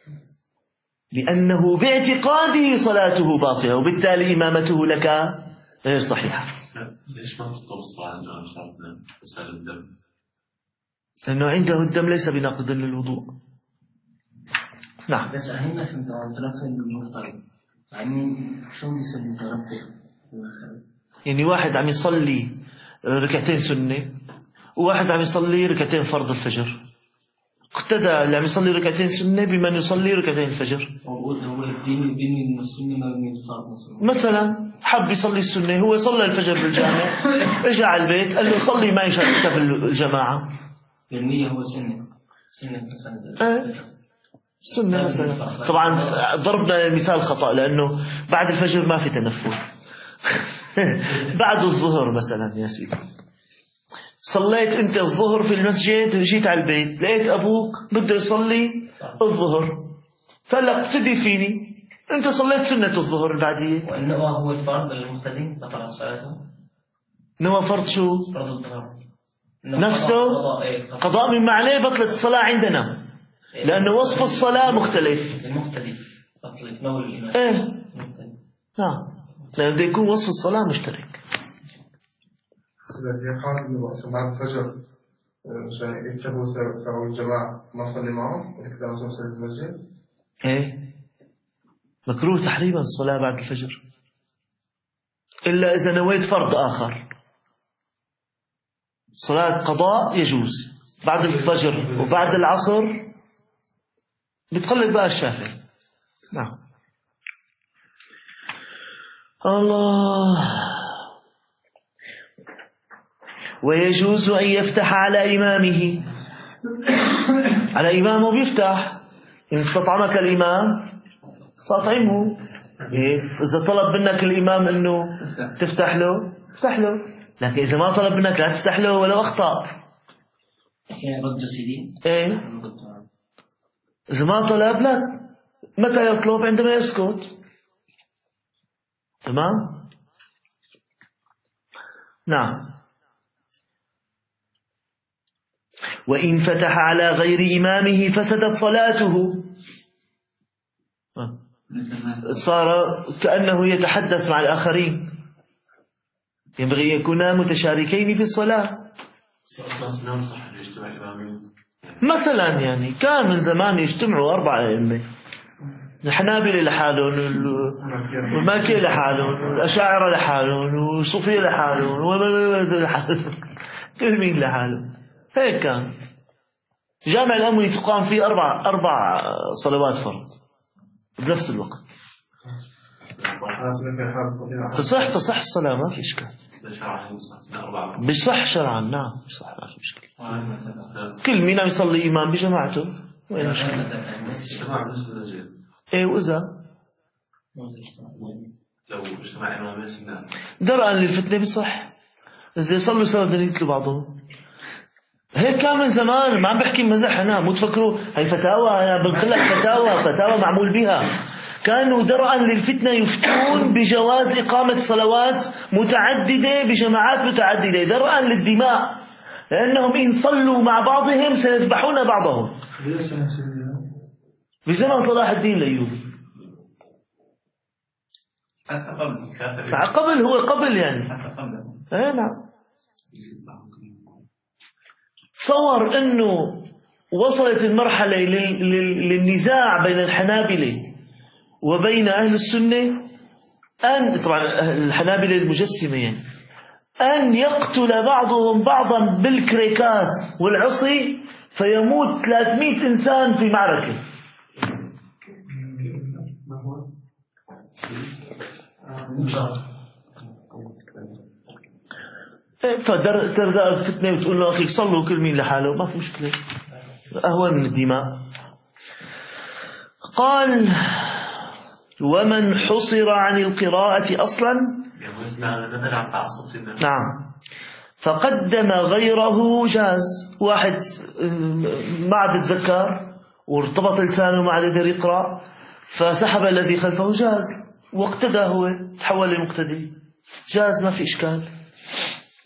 لأنه باعتقاده صلاته باطلة وبالتالي إمامته لك غير صحيحة. ليش ما تطلب الصلاة عند الإمام صلاتنا وسال الدم؟ لأنه عنده الدم ليس بناقض للوضوء. نعم. بس أهمنا في التنفل المفترض، يعني شو بيصير بالتنفل؟ يعني واحد عم يصلي ركعتين سنة وواحد عم يصلي ركعتين فرض الفجر، اقتدى اللي عم يصلي ركعتين سنة بمن يصلي ركعتين الفجر. مثلا حب يصلي السنة، هو صلى الفجر بالجامع، اجى على البيت قال له صلي معي شاركت في الجماعة. بالنية هو سنة مثلا. سنة مثلا. طبعا ضربنا المثال خطأ لأنه بعد الفجر ما في تنفل. بعد الظهر مثلا يا سيدي، صليت أنت الظهر في المسجد وجيت على البيت لقيت أبوك بده يصلي الظهر، فقال لك اقتدي فيني، أنت صليت سنة الظهر البعدية. وإنما هو الفرض المقتدي بطل صلاته. نوى فرض شو؟ فرض الظهر نفسه قضاء من معناه بطلت الصلاة عندنا، لأنه وصف الصلاة مختلف. المختلف بطلت نوع الإمام. إيه نعم، لأنه بده يكون وصف الصلاة مشترك. إذا في حال إنه بعد الفجر عشان يكتبوا ثواب الجماعة ما صلي معهم إذا كانوا صلوا في المسجد. إيه مكروه تحريما الصلاة بعد الفجر، إلا إذا نويت فرض آخر. صلاة قضاء يجوز بعد الفجر وبعد العصر، بتقلد بقى الشافعي. نعم. الله. ويجوز أن يفتح على إمامه، على إمامه بيفتح، إن استطعمك الإمام استطعمه. إذا طلب منك الإمام أنه تفتح له افتح له، لكن إذا ما طلب منك لا تفتح له ولو أخطأ. رد سيدي. إيه إذا ما طلب لا. متى يطلب؟ عندما يسكت. تمام. نعم. وإن فتح على غير إمامه فسدت صلاته، صار كأنه يتحدث مع الآخرين. ينبغي يكونا متشاركين في الصلاة. مثلا يعني كان من زمان يجتمعوا 4 أئمة، الحنابلة لحالهم والمالكية لحالهم والأشاعرة لحالهم والصوفية لحالهم كل مين لحالهم. هيك كان جامع الأموي تقام فيه 4 صلوات فرض بنفس الوقت. تصح الصلاة ما في إشكال، بيصح شرعا. نعم بيصح ما في إشكال. كل مين عم يصلي إمام بجماعته وين المشكلة؟ إيه وإذا لو اجتماع إمام درءا للفتنة بيصح، إذا يصلوا سوا بدهم يقتلوا بعضهم. هيك كان من زمان، ما عم بحكي مزح أنا، مو تفكروا هاي فتاوى، أنا بنقل لك فتاوى معمول بها. كانوا درءا للفتنة يفتون بجواز إقامة صلوات متعددة بجماعات متعددة درءا للدماء، لأنهم إن صلوا مع بعضهم سيذبحون بعضهم. بزمن صلاح الدين الأيوبي. قبل هو قبل يعني. ايه نعم. تصور انه وصلت المرحلة للنزاع بين الحنابلة وبين أهل السنة، أن طبعا الحنابلة المجسمة يعني، أن يقتل بعضهم بعضا بالكريكات والعصي فيموت 300 إنسان في معركة. فترجع الفتنة وتقول له أخي صلوا كل مين لحاله، ما في مشكلة، أهون من الدماء. قال ومن حصر عن القراءة أصلا، نعم، فقدم غيره جاز. واحد ما عاد يتذكر وارتبط لسانه ما عاد يقدر يقرأ فسحب الذي خلفه، جاز، واقتدى هو تحول لمقتدي، جاز ما في إشكال.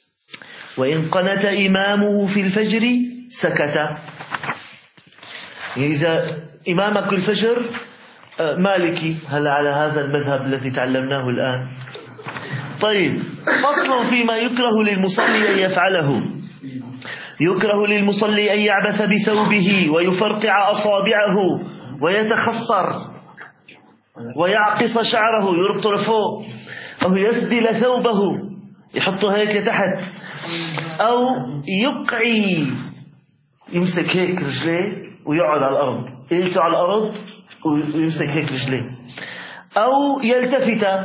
وإن قنت إمامه في الفجر سكت. يعني إذا إمامك الفجر مالكي، هل على هذا المذهب الذي تعلمناه الآن؟ طيب، فصل فيما يكره للمصلي أن يفعله. يكره للمصلي أن يعبث بثوبه ويفرقع أصابعه ويتخصر ويعقص شعره، يربط لفوق، أو يسدل ثوبه يحطه هيك تحت، أو يقعي يمسك هيك رجليه ويقعد على الأرض، يقعد على الأرض ويمسك هيك رجليه، أو يلتفت.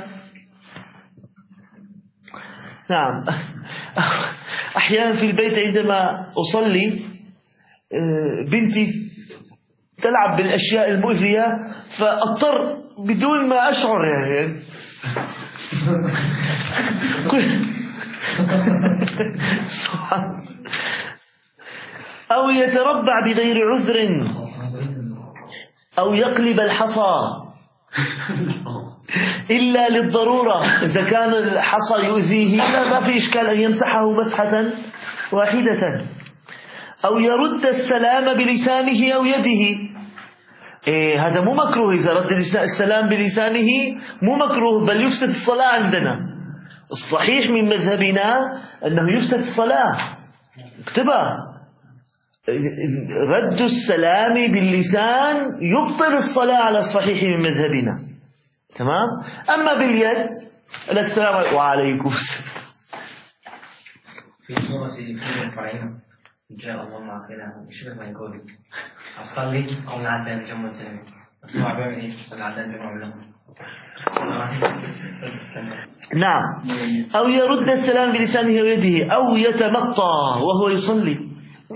نعم، أحيانا في البيت عندما أصلي بنتي تلعب بالأشياء المؤذية، فأضطر بدون ما أشعر يعني أو يتربع بغير عذر، أو يقلب الحصى إلا للضرورة. إذا كان الحصى يؤذيه ما في إشكال أن يمسحه مسحة واحدة. أو يرد السلام بلسانه أو يده. هذا مو مكروه. إذا رد السلام بلسانه مو مكروه، بل يفسد الصلاة عندنا. الصحيح من مذهبنا أنه يفسد الصلاة. اكتبها: رد السلام باللسان يبطل الصلاة على الصحيح من مذهبنا. تمام؟ أما باليد لك السلام وعليكم السلام. في سورة في القرآن جاء الله مع خيرا يشبه ما يقول أصلي أو نعدان جمع سلمي أسمع بهم إيه نعدان جمع لهم. نعم. أو يرد السلام بلسانه ويده، أو يتمطى وهو يصلي.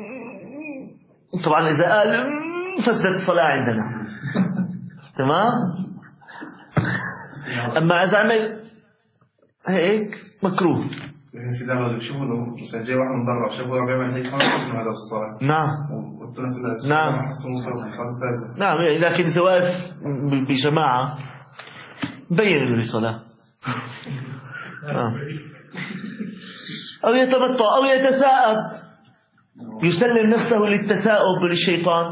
طبعا إذا قال فسدت الصلاة عندنا. تمام؟ أما إذا عمل هيك مكروه. يعني سيدنا لو بيشوفوا لو مثلا جاي واحد من برا شافه بيعمل هيك ما يكون هذا الصلاة. نعم. نعم. نعم، لكن إذا واقف بجماعة بين له الصلاة. أو يتمطى أو يتثاءب، يسلم نفسه للتثاؤب للشيطان،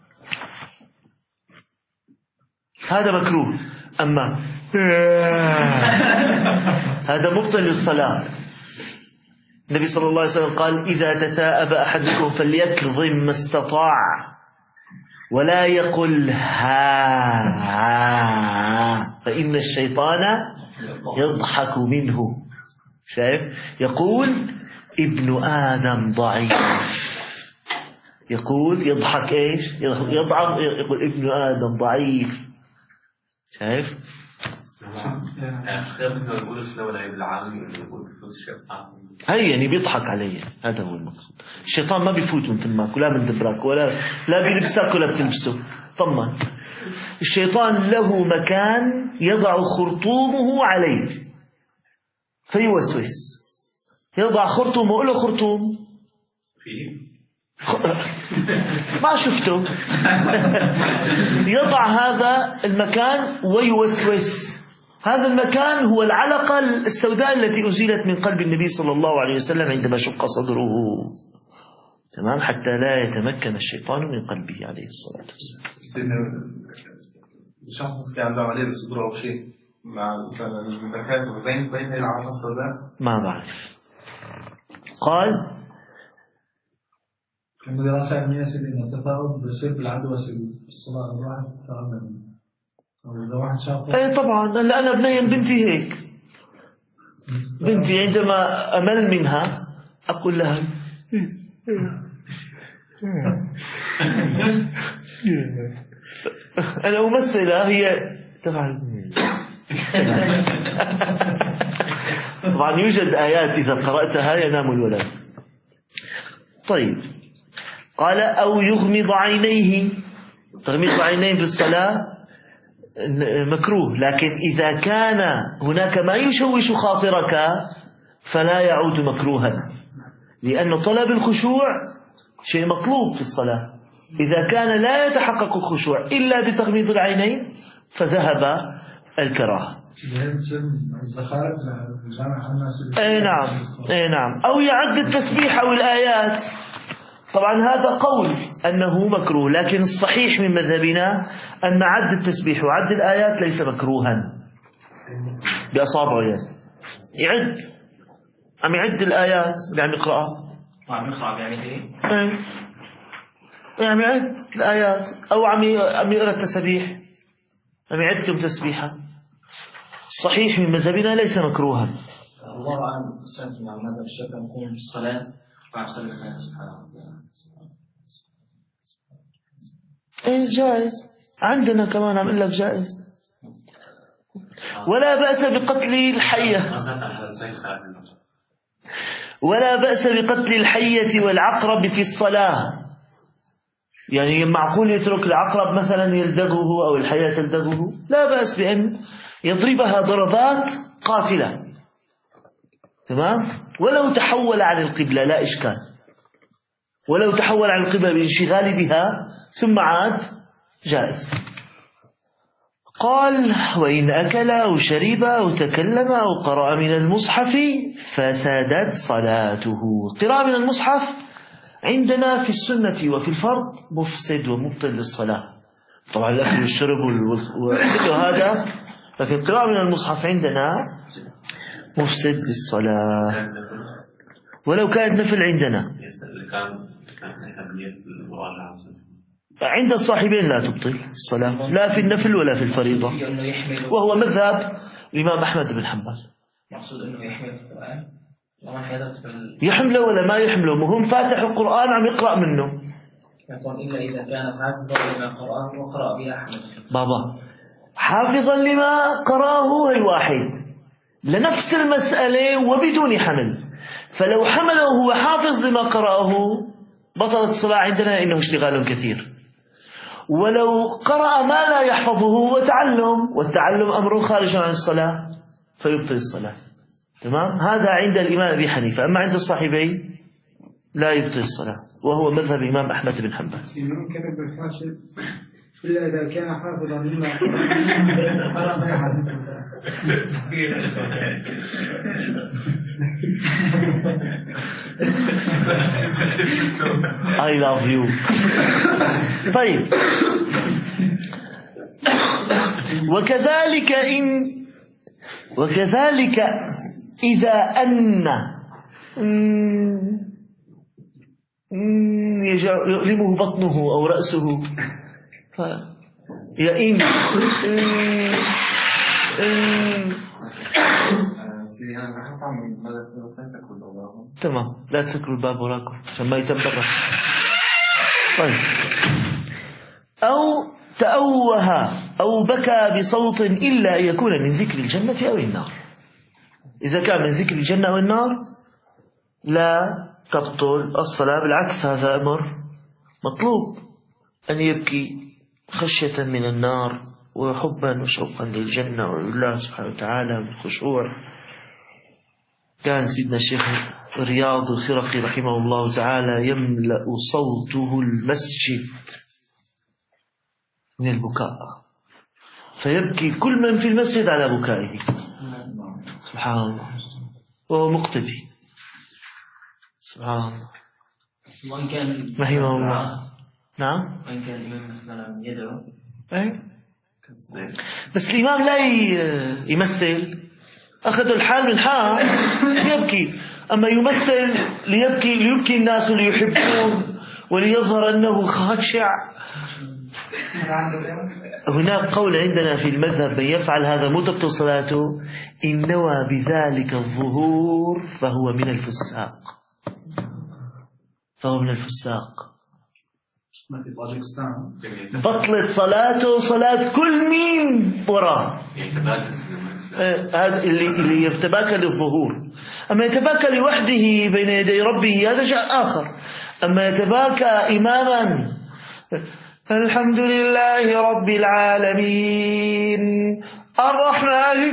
هذا مكروه. أما هذا مبطل للصلاة. النبي صلى الله عليه وسلم قال: إذا تثاءب أحدكم فليكظم ما استطاع ولا يقل ها فإن الشيطان يضحك منه. شايف؟ يقول ابن آدم ضعيف، يقول يضحك إيش؟ يضعف، يقول ابن آدم ضعيف. شايف؟ هي يعني بيضحك علي، هذا هو المقصود. الشيطان ما بيفوت من تمك ولا من دبرك ولا بيلبسك ولا بتلبسه. طمن، الشيطان له مكان يضع خرطومه عليه فيوسوس. يضع خرطوم وله خرطوم ما شفته. يضع هذا المكان ويوسوس. هذا المكان هو العلقة السوداء التي أزيلت من قلب النبي صلى الله عليه وسلم عندما شق صدره. تمام؟ حتى لا يتمكن الشيطان من قلبه عليه الصلاة والسلام. سيدنا الشخص كان عنده عملية بالصدر أو شيء مع المكان بين العلقة السوداء ما بعرف. قال كان دراسة علمية سيدي إن التثاؤب بيصير بالعدوى في الصلاة. الواحد تعمل أو إذا واحد شافه. أي طبعا. أنا بنيم بنتي هيك. بنتي عندما أمل منها أقول لها أنا أمثلها هي تفعل. طبعا يوجد آيات إذا قرأتها ينام الولد. طيب، قال: أو يغمض عينيه. تغميض عينيه بالصلاة مكروه، لكن إذا كان هناك ما يشوش خاطرك فلا يعود مكروها، لأن طلب الخشوع شيء مطلوب في الصلاة. إذا كان لا يتحقق الخشوع إلا بتغميض العينين فذهب الكراهة. أي نعم. أو يعد التسبيح أو الآيات. طبعا هذا قول أنه مكروه، لكن الصحيح من مذهبنا أن عد التسبيح وعد الآيات ليس مكروها بأصابعه، يعني يعد، عم يعد الآيات اللي عم يقرأها، عم يقرأ بيعمل إيه؟ عم يعد الآيات أو عم يقرأ التسبيح، عم يعد كم تسبيحة. صحيح من مذهبنا ليس مكروها. الله أعلم. سمعت مع مذهب الشافعي نقوم بالصلاة بعد صلاة مثلا سبحان الله. جائز، عندنا كمان عم أقول لك جائز. ولا بأس بقتل الحية، ولا بأس بقتل الحية والعقرب في الصلاة. يعني معقول يترك العقرب مثلا يلدغه أو الحية تلدغه، لا بأس بأن يضربها ضربات قاتلة، تمام؟ ولو تحول عن القبلة لا إشكال، ولو تحول عن القبلة بانشغال بها ثم عاد جائز. قال: وإن أكل أو شرب أو تكلم أو قرأ من المصحف فسدت صلاته. قراءة من المصحف عندنا في السنة وفي الفرض مفسد ومبطل للصلاة. طبعا الأكل والشرب وكل هذا، لكن قراءة من المصحف عندنا مفسد للصلاة ولو كانت نفل. عندنا عند الصاحبين لا تبطل الصلاة، لا في النفل ولا في الفريضة، وهو مذهب الإمام أحمد بن حنبل. يقصد أنه يحمل القرآن، يحمله ولا ما يحمله، مهم فاتح القرآن عم يقرأ منه. يقول إلا إذا كان حافظا لما قرأه وقرأ به أحمد. بابا حافظا لما قرأه هي واحد لنفس المسألة وبدون حمل، فلو حمله هو حافظ لما قرأه بطلت الصلاة عندنا إنه اشتغال كثير. ولو قرأ ما لا يحفظه وتعلم، والتعلم أمر خارج عن الصلاة فيبطل الصلاة، تمام؟ هذا عند الإمام أبي حنيفة. أما عند الصاحبين لا يبطل الصلاة، وهو مذهب الإمام أحمد بن حنبل. إلا إذا كان حافظا لما I love you. طيب، وكذلك إذا أن يؤلمه بطنه أو رأسه يئن تمام، لا تسكروا الباب وراكم عشان ما يتبرع. طيب، أو تأوه أو بكى بصوت إلا أن يكون من ذكر الجنة أو النار. إذا كان من ذكر الجنة أو النار لا تبطل الصلاة، بالعكس هذا أمر مطلوب أن يبكي خشية من النار وحبا وشوقا للجنة ولله سبحانه وتعالى والخشوع. كان سيدنا الشيخ رياض الخرقي رحمه الله تعالى يملأ صوته المسجد من البكاء، فيبكي كل من في المسجد على بكائه، سبحان الله، وهو مقتدي، سبحان الله. وإن كان رحمه الله. نعم، وإن كان الإمام مثلا يدعو، بس الإمام لا يمثل، أخذوا الحال من حال يبكي. أما يمثل ليبكي الناس ليحبون وليظهر أنه خاشع. هناك قول عندنا في المذهب: من يفعل هذا مو تبطل صلاته، إن نوى بذلك الظهور فهو من الفساق، فهو من الفساق. بطلت صلاته صلاة كل مين وراه. هذا اللي يتباكى للظهور. أما يتباكى لوحده بين يدي ربه هذا شيء آخر. أما يتباكى إماما: الحمد لله رب العالمين الرحمن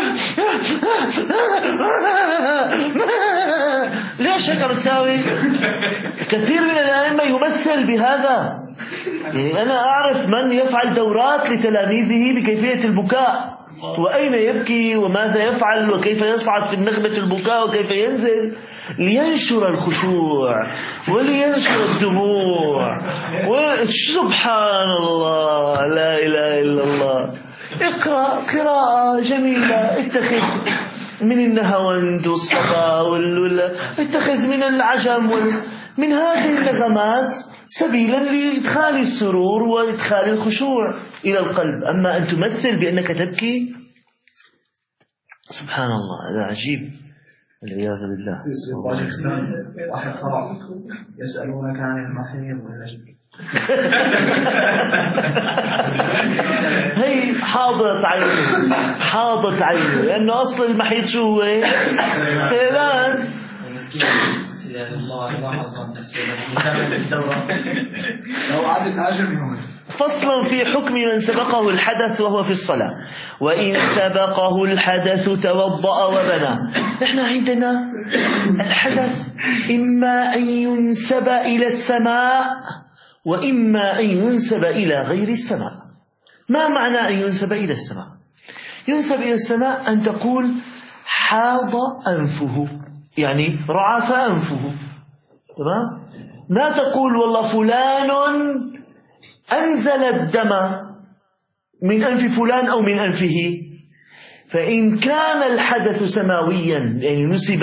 ليش هيك بتساوي؟ كثير من الأئمة يمثل بهذا. يعني أنا أعرف من يفعل دورات لتلاميذه بكيفية البكاء، وأين يبكي وماذا يفعل وكيف يصعد في النغمة البكاء وكيف ينزل. لينشر الخشوع ولينشر الدموع. سبحان الله، لا إله إلا الله. اقرأ قراءة جميلة، اتخذ من النهاوند والصبا اتخذ من العجم من هذه النغمات سبيلا لإدخال السرور وإدخال الخشوع إلى القلب. أما أن تمثل بأنك تبكي، سبحان الله، هذا عجيب، والعياذ بالله. واحد قرأ يسألونك عن المحيض والنجم. هي حاضت عينه لأنه أصل المحيط شو هو؟ سيلان. فصل في حكم من سبقه الحدث وهو في الصلاة. وإن سبقه الحدث توضأ وبنى. نحن عندنا الحدث إما أن ينسب إلى السماء وإما أن ينسب إلى غير السماء. ما معنى أن ينسب إلى السماء؟ ينسب إلى السماء أن تقول حاض أنفه، يعني رعف أنفه، تمام؟ لا تقول والله فلان أنزل الدم من أنف فلان أو من أنفه. فإن كان الحدث سماويا يعني نسب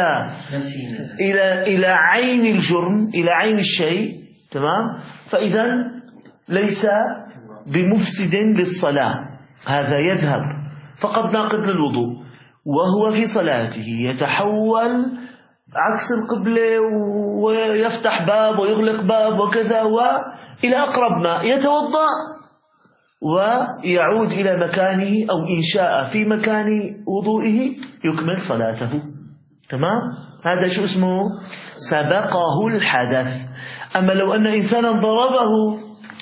إلى عين الجرم، إلى عين الشيء، تمام، فإذا ليس بمفسد للصلاة، هذا يذهب فقد ناقض للوضوء وهو في صلاته يتحول عكس القبلة ويفتح باب ويغلق باب وكذا، وإلى أقرب ما يتوضأ ويعود إلى مكانه، أو إن شاء في مكان وضوئه يكمل صلاته، تمام. هذا شو اسمه؟ سبقه الحدث. أما لو أن إنسانا ضربه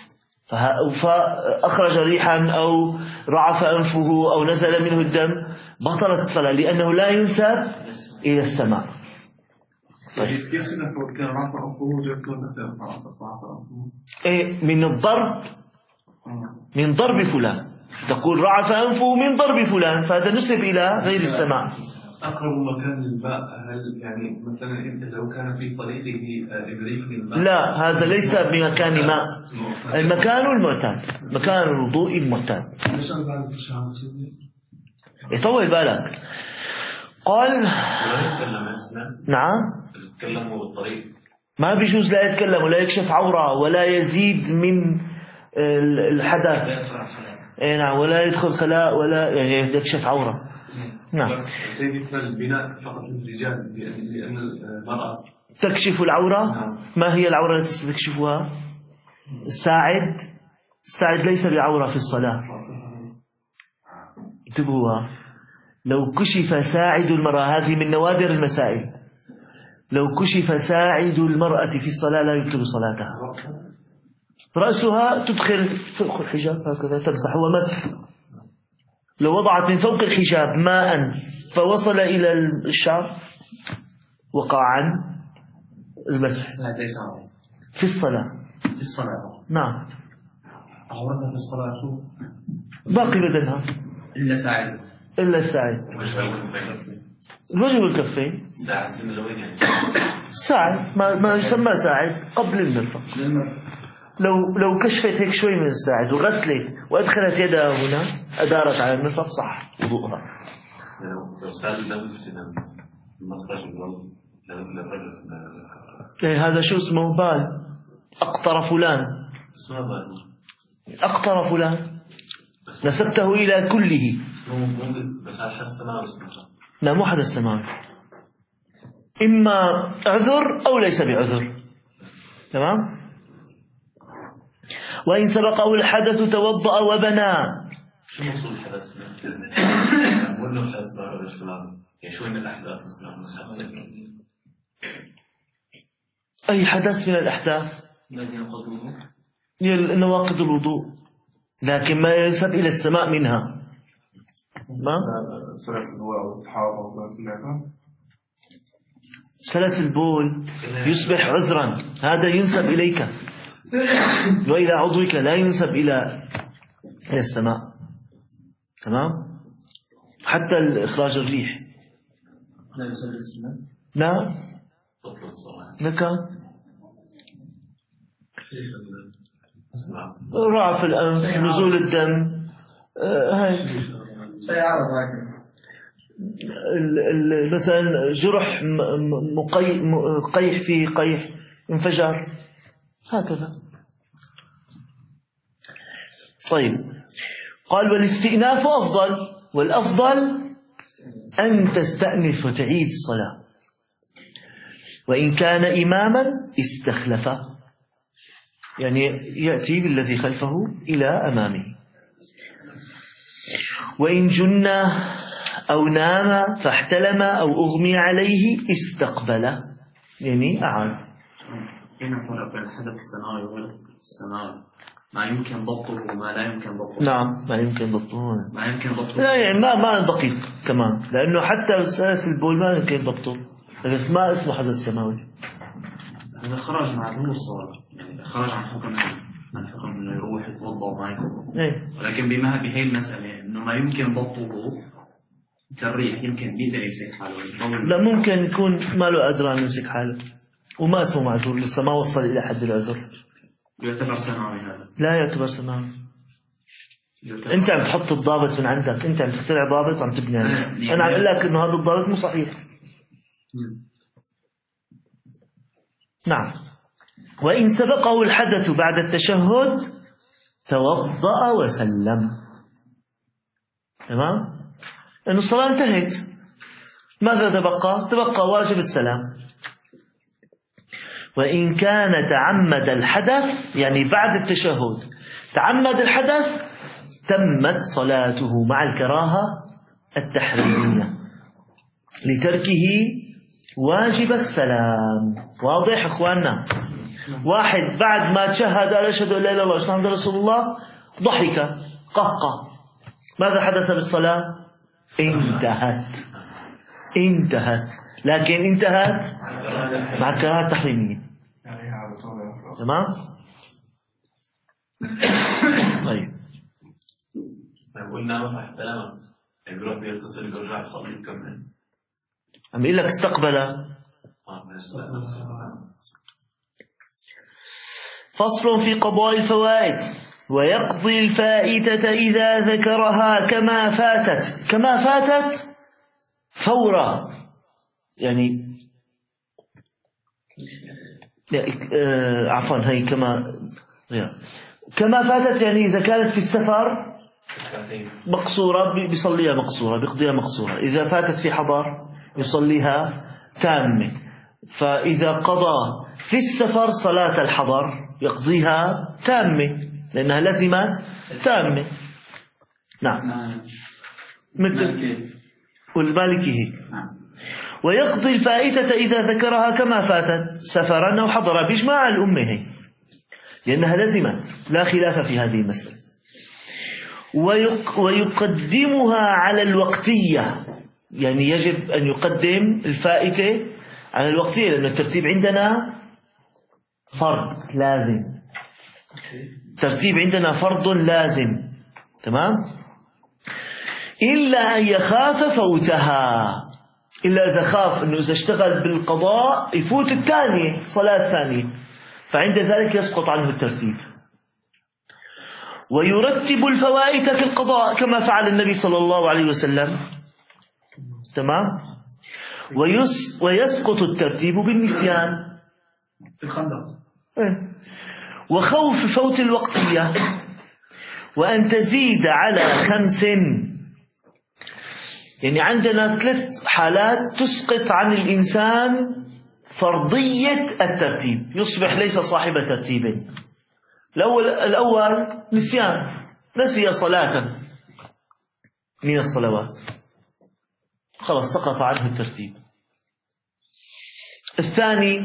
فأخرج ريحا أو رعف أنفه أو نزل منه الدم بطلت الصلاة، لأنه لا ينسب إلى السماء. طيب من الضرب، من ضرب فلان، تقول رعف أنفه من ضرب فلان، فهذا نسب إلى غير السماء. أقرب مكان للماء، هل يعني مثلا أنت لو كان في طريقه إبريق للماء؟ لا، هذا ليس بمكان ماء، المكان المعتاد، مكان الوضوء المعتاد. يطول بالك. قال نعم، يتكلموا بالطريق، ما بيجوز لا يتكلم ولا يكشف عورة ولا يزيد من الحدث، نعم، ولا يدخل خلاء ولا يعني يكشف عورة. نعم. زي مثل البناء فقط للرجال، لأن المرأة تكشف العورة. نعم. ما هي العورة التي تكشفها؟ الساعد ليس بعورة في الصلاة، انتبهوا. لو كشف ساعد المرأة، هذه من نوادر المسائل، لو كشف ساعد المرأة في الصلاة لا يبطل صلاتها. رأسها تدخل فوق الحجاب هكذا تمسح، هو مسح. لو وضعت من فوق الحجاب ماء فوصل إلى الشعر وقع عن المسح في الصلاة. نعم، عورتها في الصلاة شو؟ باقي بدنها إلا ساعد، إلا الساعد، الوجه والكفين. ساعد ما يسمى ساعد قبل المرفق. لو كشفت هيك شوي من الساعد وغسلت وأدخلت يدها هنا أدارت على المرفق صح وضوءها. هذا شو اسمه؟ بال. أقطر فلان، أقطر فلان، نسبته إلى كله. لا، مو حدث سماوي، إما عذر أو ليس بعذر، تمام. وإن سبقه الحدث توضأ وبنى. شو مقصود الحدث؟ وإنه الحدث بعد السلام، يعني شو من الأحداث مثلا؟ أي حدث من الأحداث نواقض الوضوء، لكن ما ينسب إلى السماء منها. ما؟ سلس البول يصبح عذرا، هذا ينسب إليك وإلى عضوك، لا ينسب إلى السماء، تمام. حتى إخراج الريح لا تطلق الصلاة. نكا رعف الأنف، نزول الدم، هاي مثلا جرح قيح فيه قيح انفجر، هكذا. طيب، قال والاستئناف أفضل، والأفضل أن تستأنف وتعيد الصلاة، وإن كان إماما استخلف، يعني يأتي بالذي خلفه إلى أمامه. وإن جن أو نام فاحتلم أو أغمي عليه استقبل، يعني أعاد. هنا فرق بين الحدث السماوي والحدث السماوي، ما يمكن ضبطه وما لا يمكن ضبطه. نعم، ما يمكن ضبطه. ما يمكن ضبطه. لا يعني ما دقيق كمان، لأنه حتى سلس البول ما يمكن ضبطه، بس ما اسمه حدث سماوي. إذا خرج مع ظهور الصلاة، يعني خرج عن حكم إنه يروح يتوضأ وما يكون. ولكن بهي المسألة إنه ما يمكن ضبطه كالريح، يمكن بيقدر يمسك حاله. لا، ممكن يكون ما له قدران يمسك حاله وما اسمه معذور، لسه ما وصل إلى حد العذر. يعتبر سماوي هذا؟ لا يعتبر سماوي. أنت عم تحط الضابط من عندك، أنت عم تخترع ضابط وعم تبني عليه. أنا عم أقول لك إنه هذا الضابط مو صحيح. نعم. وإن سبقه الحدث بعد التشهد توضأ وسلم. تمام؟ لأن الصلاة انتهت، ماذا تبقى؟ تبقى واجب السلام. وإن كان تعمد الحدث، يعني بعد التشهد تعمد الحدث، تمت صلاته مع الكراهة التحريمية لتركه واجب السلام. واضح أخواننا؟ واحد بعد ما تشهد قال أشهد أن لا إله إلا الله وأشهد أن رسول الله ضحك قهقه، ماذا حدث بالصلاة؟ انتهت، لكن انتهت مع كراهة تحريمية. تمام؟ طيب، قلنا احتلم يروح بيتصل يرجع يصلي يكمل. عم يقول لك استقبل. فصل في قضاء الفوائد. ويقضي الفائتة إذا ذكرها كما فاتت فورا، يعني عفوا، هي كما فاتت، يعني إذا كانت في السفر مقصورة بيصليها مقصورة، بيقضيها مقصورة. إذا فاتت في حضر يصليها تامة. فإذا قضى في السفر صلاة الحضر يقضيها تامة لأنها لزمت تامة. نعم، مثل والمالكي هيك. ويقضي الفائتة إذا ذكرها كما فاتت سفرا أو حضرا، بإجماع الأمة هي، لأنها لزمت، لا خلاف في هذه المسألة. ويقدمها على الوقتية، يعني يجب أن يقدم الفائتة على الوقتية، لأن الترتيب عندنا فرض لازم، ترتيب عندنا فرض لازم. تمام؟ إلا أن يخاف فوتها، إلا إذا خاف أنه إذا اشتغل بالقضاء يفوت الثانية، صلاة ثانية، فعند ذلك يسقط عنه الترتيب. ويرتب الفوائت في القضاء كما فعل النبي صلى الله عليه وسلم. تمام؟ ويسقط الترتيب بالنسيان في الخندق. وخوف فوت الوقتية، وأن تزيد على 5. يعني عندنا 3 حالات تسقط عن الإنسان فرضية الترتيب، يصبح ليس صاحب ترتيب. الأول نسيان، نسي صلاة من الصلوات، خلاص سقط عنه الترتيب. الثاني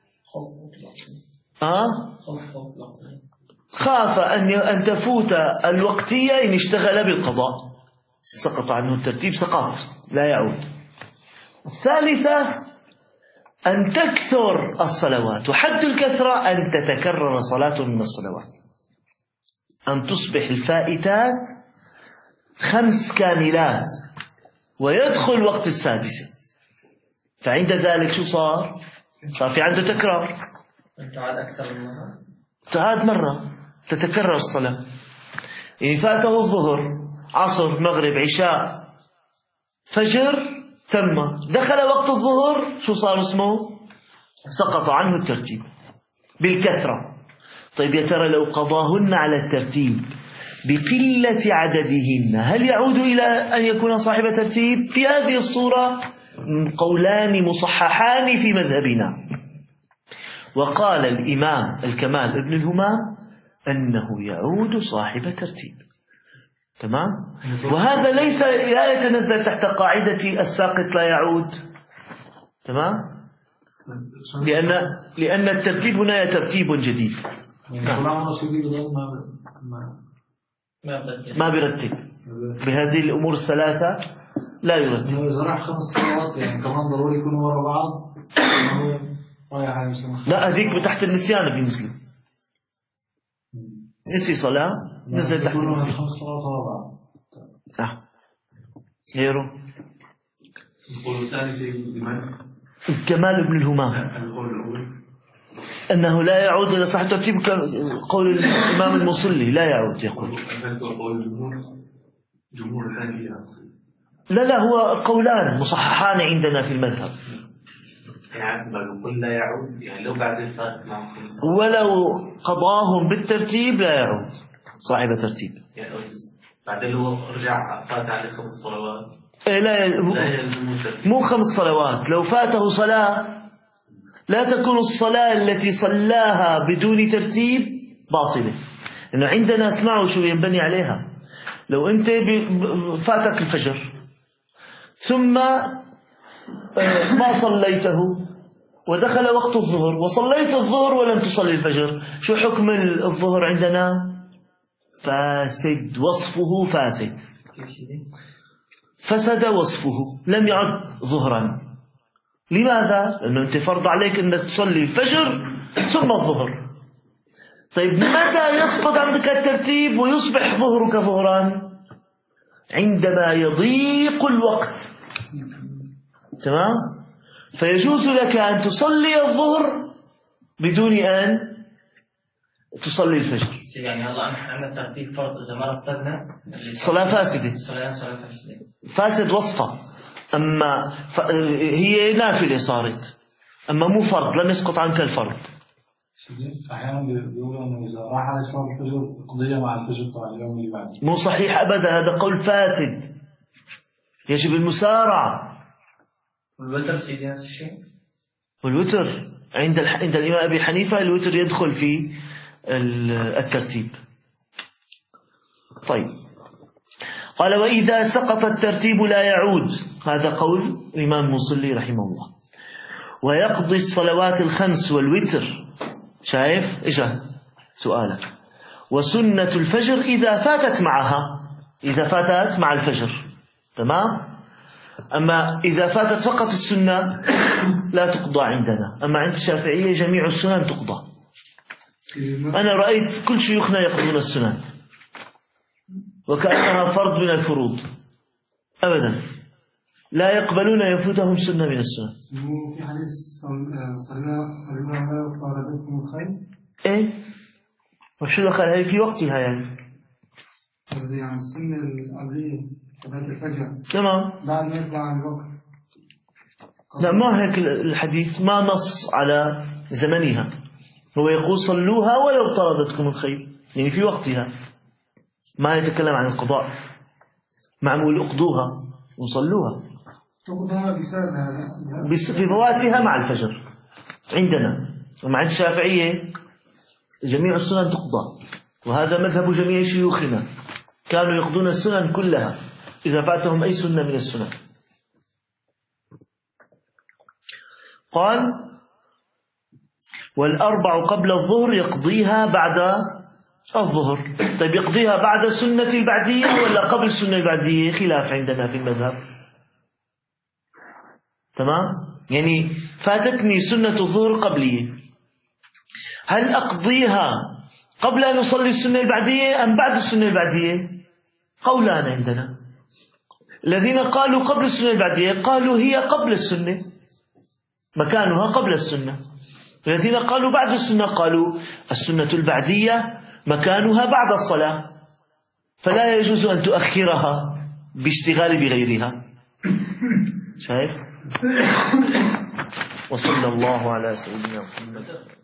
خاف أن تفوت الوقتية إن اشتغل بالقضاء، سقط عنه الترتيب، سقط لا يعود. الثالثة أن تكثر الصلوات، وحد الكثرة أن تتكرر صلاة من الصلوات، أن تصبح الفائتات 5 كاملات ويدخل وقت السادسة، فعند ذلك شو صار في عنده تكرار، تعاد أكثر من مرة، تعاد مرة تتكرر الصلاة. يعني فاته الظهر عصر مغرب عشاء فجر تم، دخل وقت الظهر شو صار اسمه؟ سقط عنه الترتيب بالكثرة. طيب يا ترى لو قضاهن على الترتيب بقلة عددهن هل يعود إلى أن يكون صاحب ترتيب؟ في هذه الصورة قولان مصححان في مذهبنا. وقال الإمام الكمال ابن الهمام أنه يعود صاحب ترتيب. تمام؟ وهذا لا يتنزل تحت قاعدة الساقط لا يعود. تمام؟ لأن الترتيب هنا ترتيب جديد. ما برتب بهذه الأمور الثلاثة، لا يرتب. إذا راح 5 صلوات يعني كمان ضروري يكونوا ورا بعض. لا هذيك تحت النسيان ابن مسلم، نسي صلاة نزل تحت النسيان. 5 صلوات ورا بعض. غيره القول الثاني زي الإمام كمال ابن الهمام القول الأول أنه لا يعود إلى صحة الترتيب، قول الإمام المصلي لا يعود. يقول جمهور الحنفية. لا هو قولان مصححان عندنا في المذهب. يعني ما بنقول لا يعود، يعني لو بعد الفات معه 5 ولو قضاهم بالترتيب لا يعود صاحب ترتيب. يعني بعدين لو رجع فات عليه 5 صلوات لا مو 5 صلوات، لو فاته صلاة لا تكون الصلاة التي صلاها بدون ترتيب باطلة. لأنه عندنا اسمعوا شو ينبني عليها. لو أنت فاتك الفجر ثم ما صليته ودخل وقت الظهر وصليت الظهر ولم تصلي الفجر، شو حكم الظهر عندنا؟ فاسد، وصفه فاسد، فسد وصفه، لم يعد ظهرا. لماذا؟ لأنه أنت فرض عليك أنك تصلي الفجر ثم الظهر. طيب متى يسقط عندك الترتيب ويصبح ظهرك ظهرا؟ عندما يضيق الوقت. تمام؟ فيجوز لك أن تصلي الظهر بدون أن تصلي الفجر. يعني هلا نحن عندنا ترتيب فرض، إذا ما رتبنا صلاة فاسدة، صلاة فاسدة، فاسد وصفة. أما هي نافلة صارت، أما مو فرض، لم يسقط عنك الفرض. أحيانا بيقولوا إنه إذا راح على صلاة الفجر قضية مع الفجر بتاع اليوم اللي بعده. مو صحيح أبدا، هذا قول فاسد، يجب المسارعة. والوتر سيدي نفس الشيء. والوتر عند الإمام أبي حنيفة الوتر يدخل في الترتيب. طيب قال وإذا سقط الترتيب لا يعود، هذا قول الإمام المصلي رحمه الله. ويقضي الصلوات ال5 والوتر. شايف إجا سؤالك. وسنة الفجر إذا فاتت معها، إذا فاتت مع الفجر. تمام؟ أما إذا فاتت فقط السنة لا تقضى عندنا، أما عند الشافعية جميع السنن تقضى. أنا رأيت كل شيوخنا يقضون السنن وكأنها فرض من الفروض، أبدا لا يقبلون يفوتهم سنة من السنن. في حديث صلى فاردتكم الخير. إيه وشو دخل هاي في وقتها يعني السنة القبلية بعد الفجر. تمام. بعد ما يطلع عن الوقت. لا ما هيك الحديث، ما نص على زمنها، هو يقول صلوها ولو طردتكم الخير، يعني في وقتها، ما يتكلم عن القضاء. معمول اقضوها وصلوها بفواتها مع الفجر عندنا. ومع الشافعية جميع السنن تقضى، وهذا مذهب جميع شيوخنا، كانوا يقضون السنن كلها إذا فاتهم أي سنة من السنن. قال والأربع قبل الظهر يقضيها بعد الظهر. طيب يقضيها بعد السنة البعدية ولا قبل السنة البعدية؟ خلاف عندنا في المذهب. تمام؟ يعني فاتتني سنة الظهر قبلية، هل أقضيها قبل أن أصلي السنة البعدية أم بعد السنة البعدية؟ قولان عندنا. الذين قالوا قبل السنة البعدية قالوا هي قبل السنة، مكانها قبل السنة. الذين قالوا بعد السنة قالوا السنة البعدية مكانها بعد الصلاة، فلا يجوز أن تؤخرها باشتغال بغيرها. شايف؟ وصلى الله على سيدنا محمد.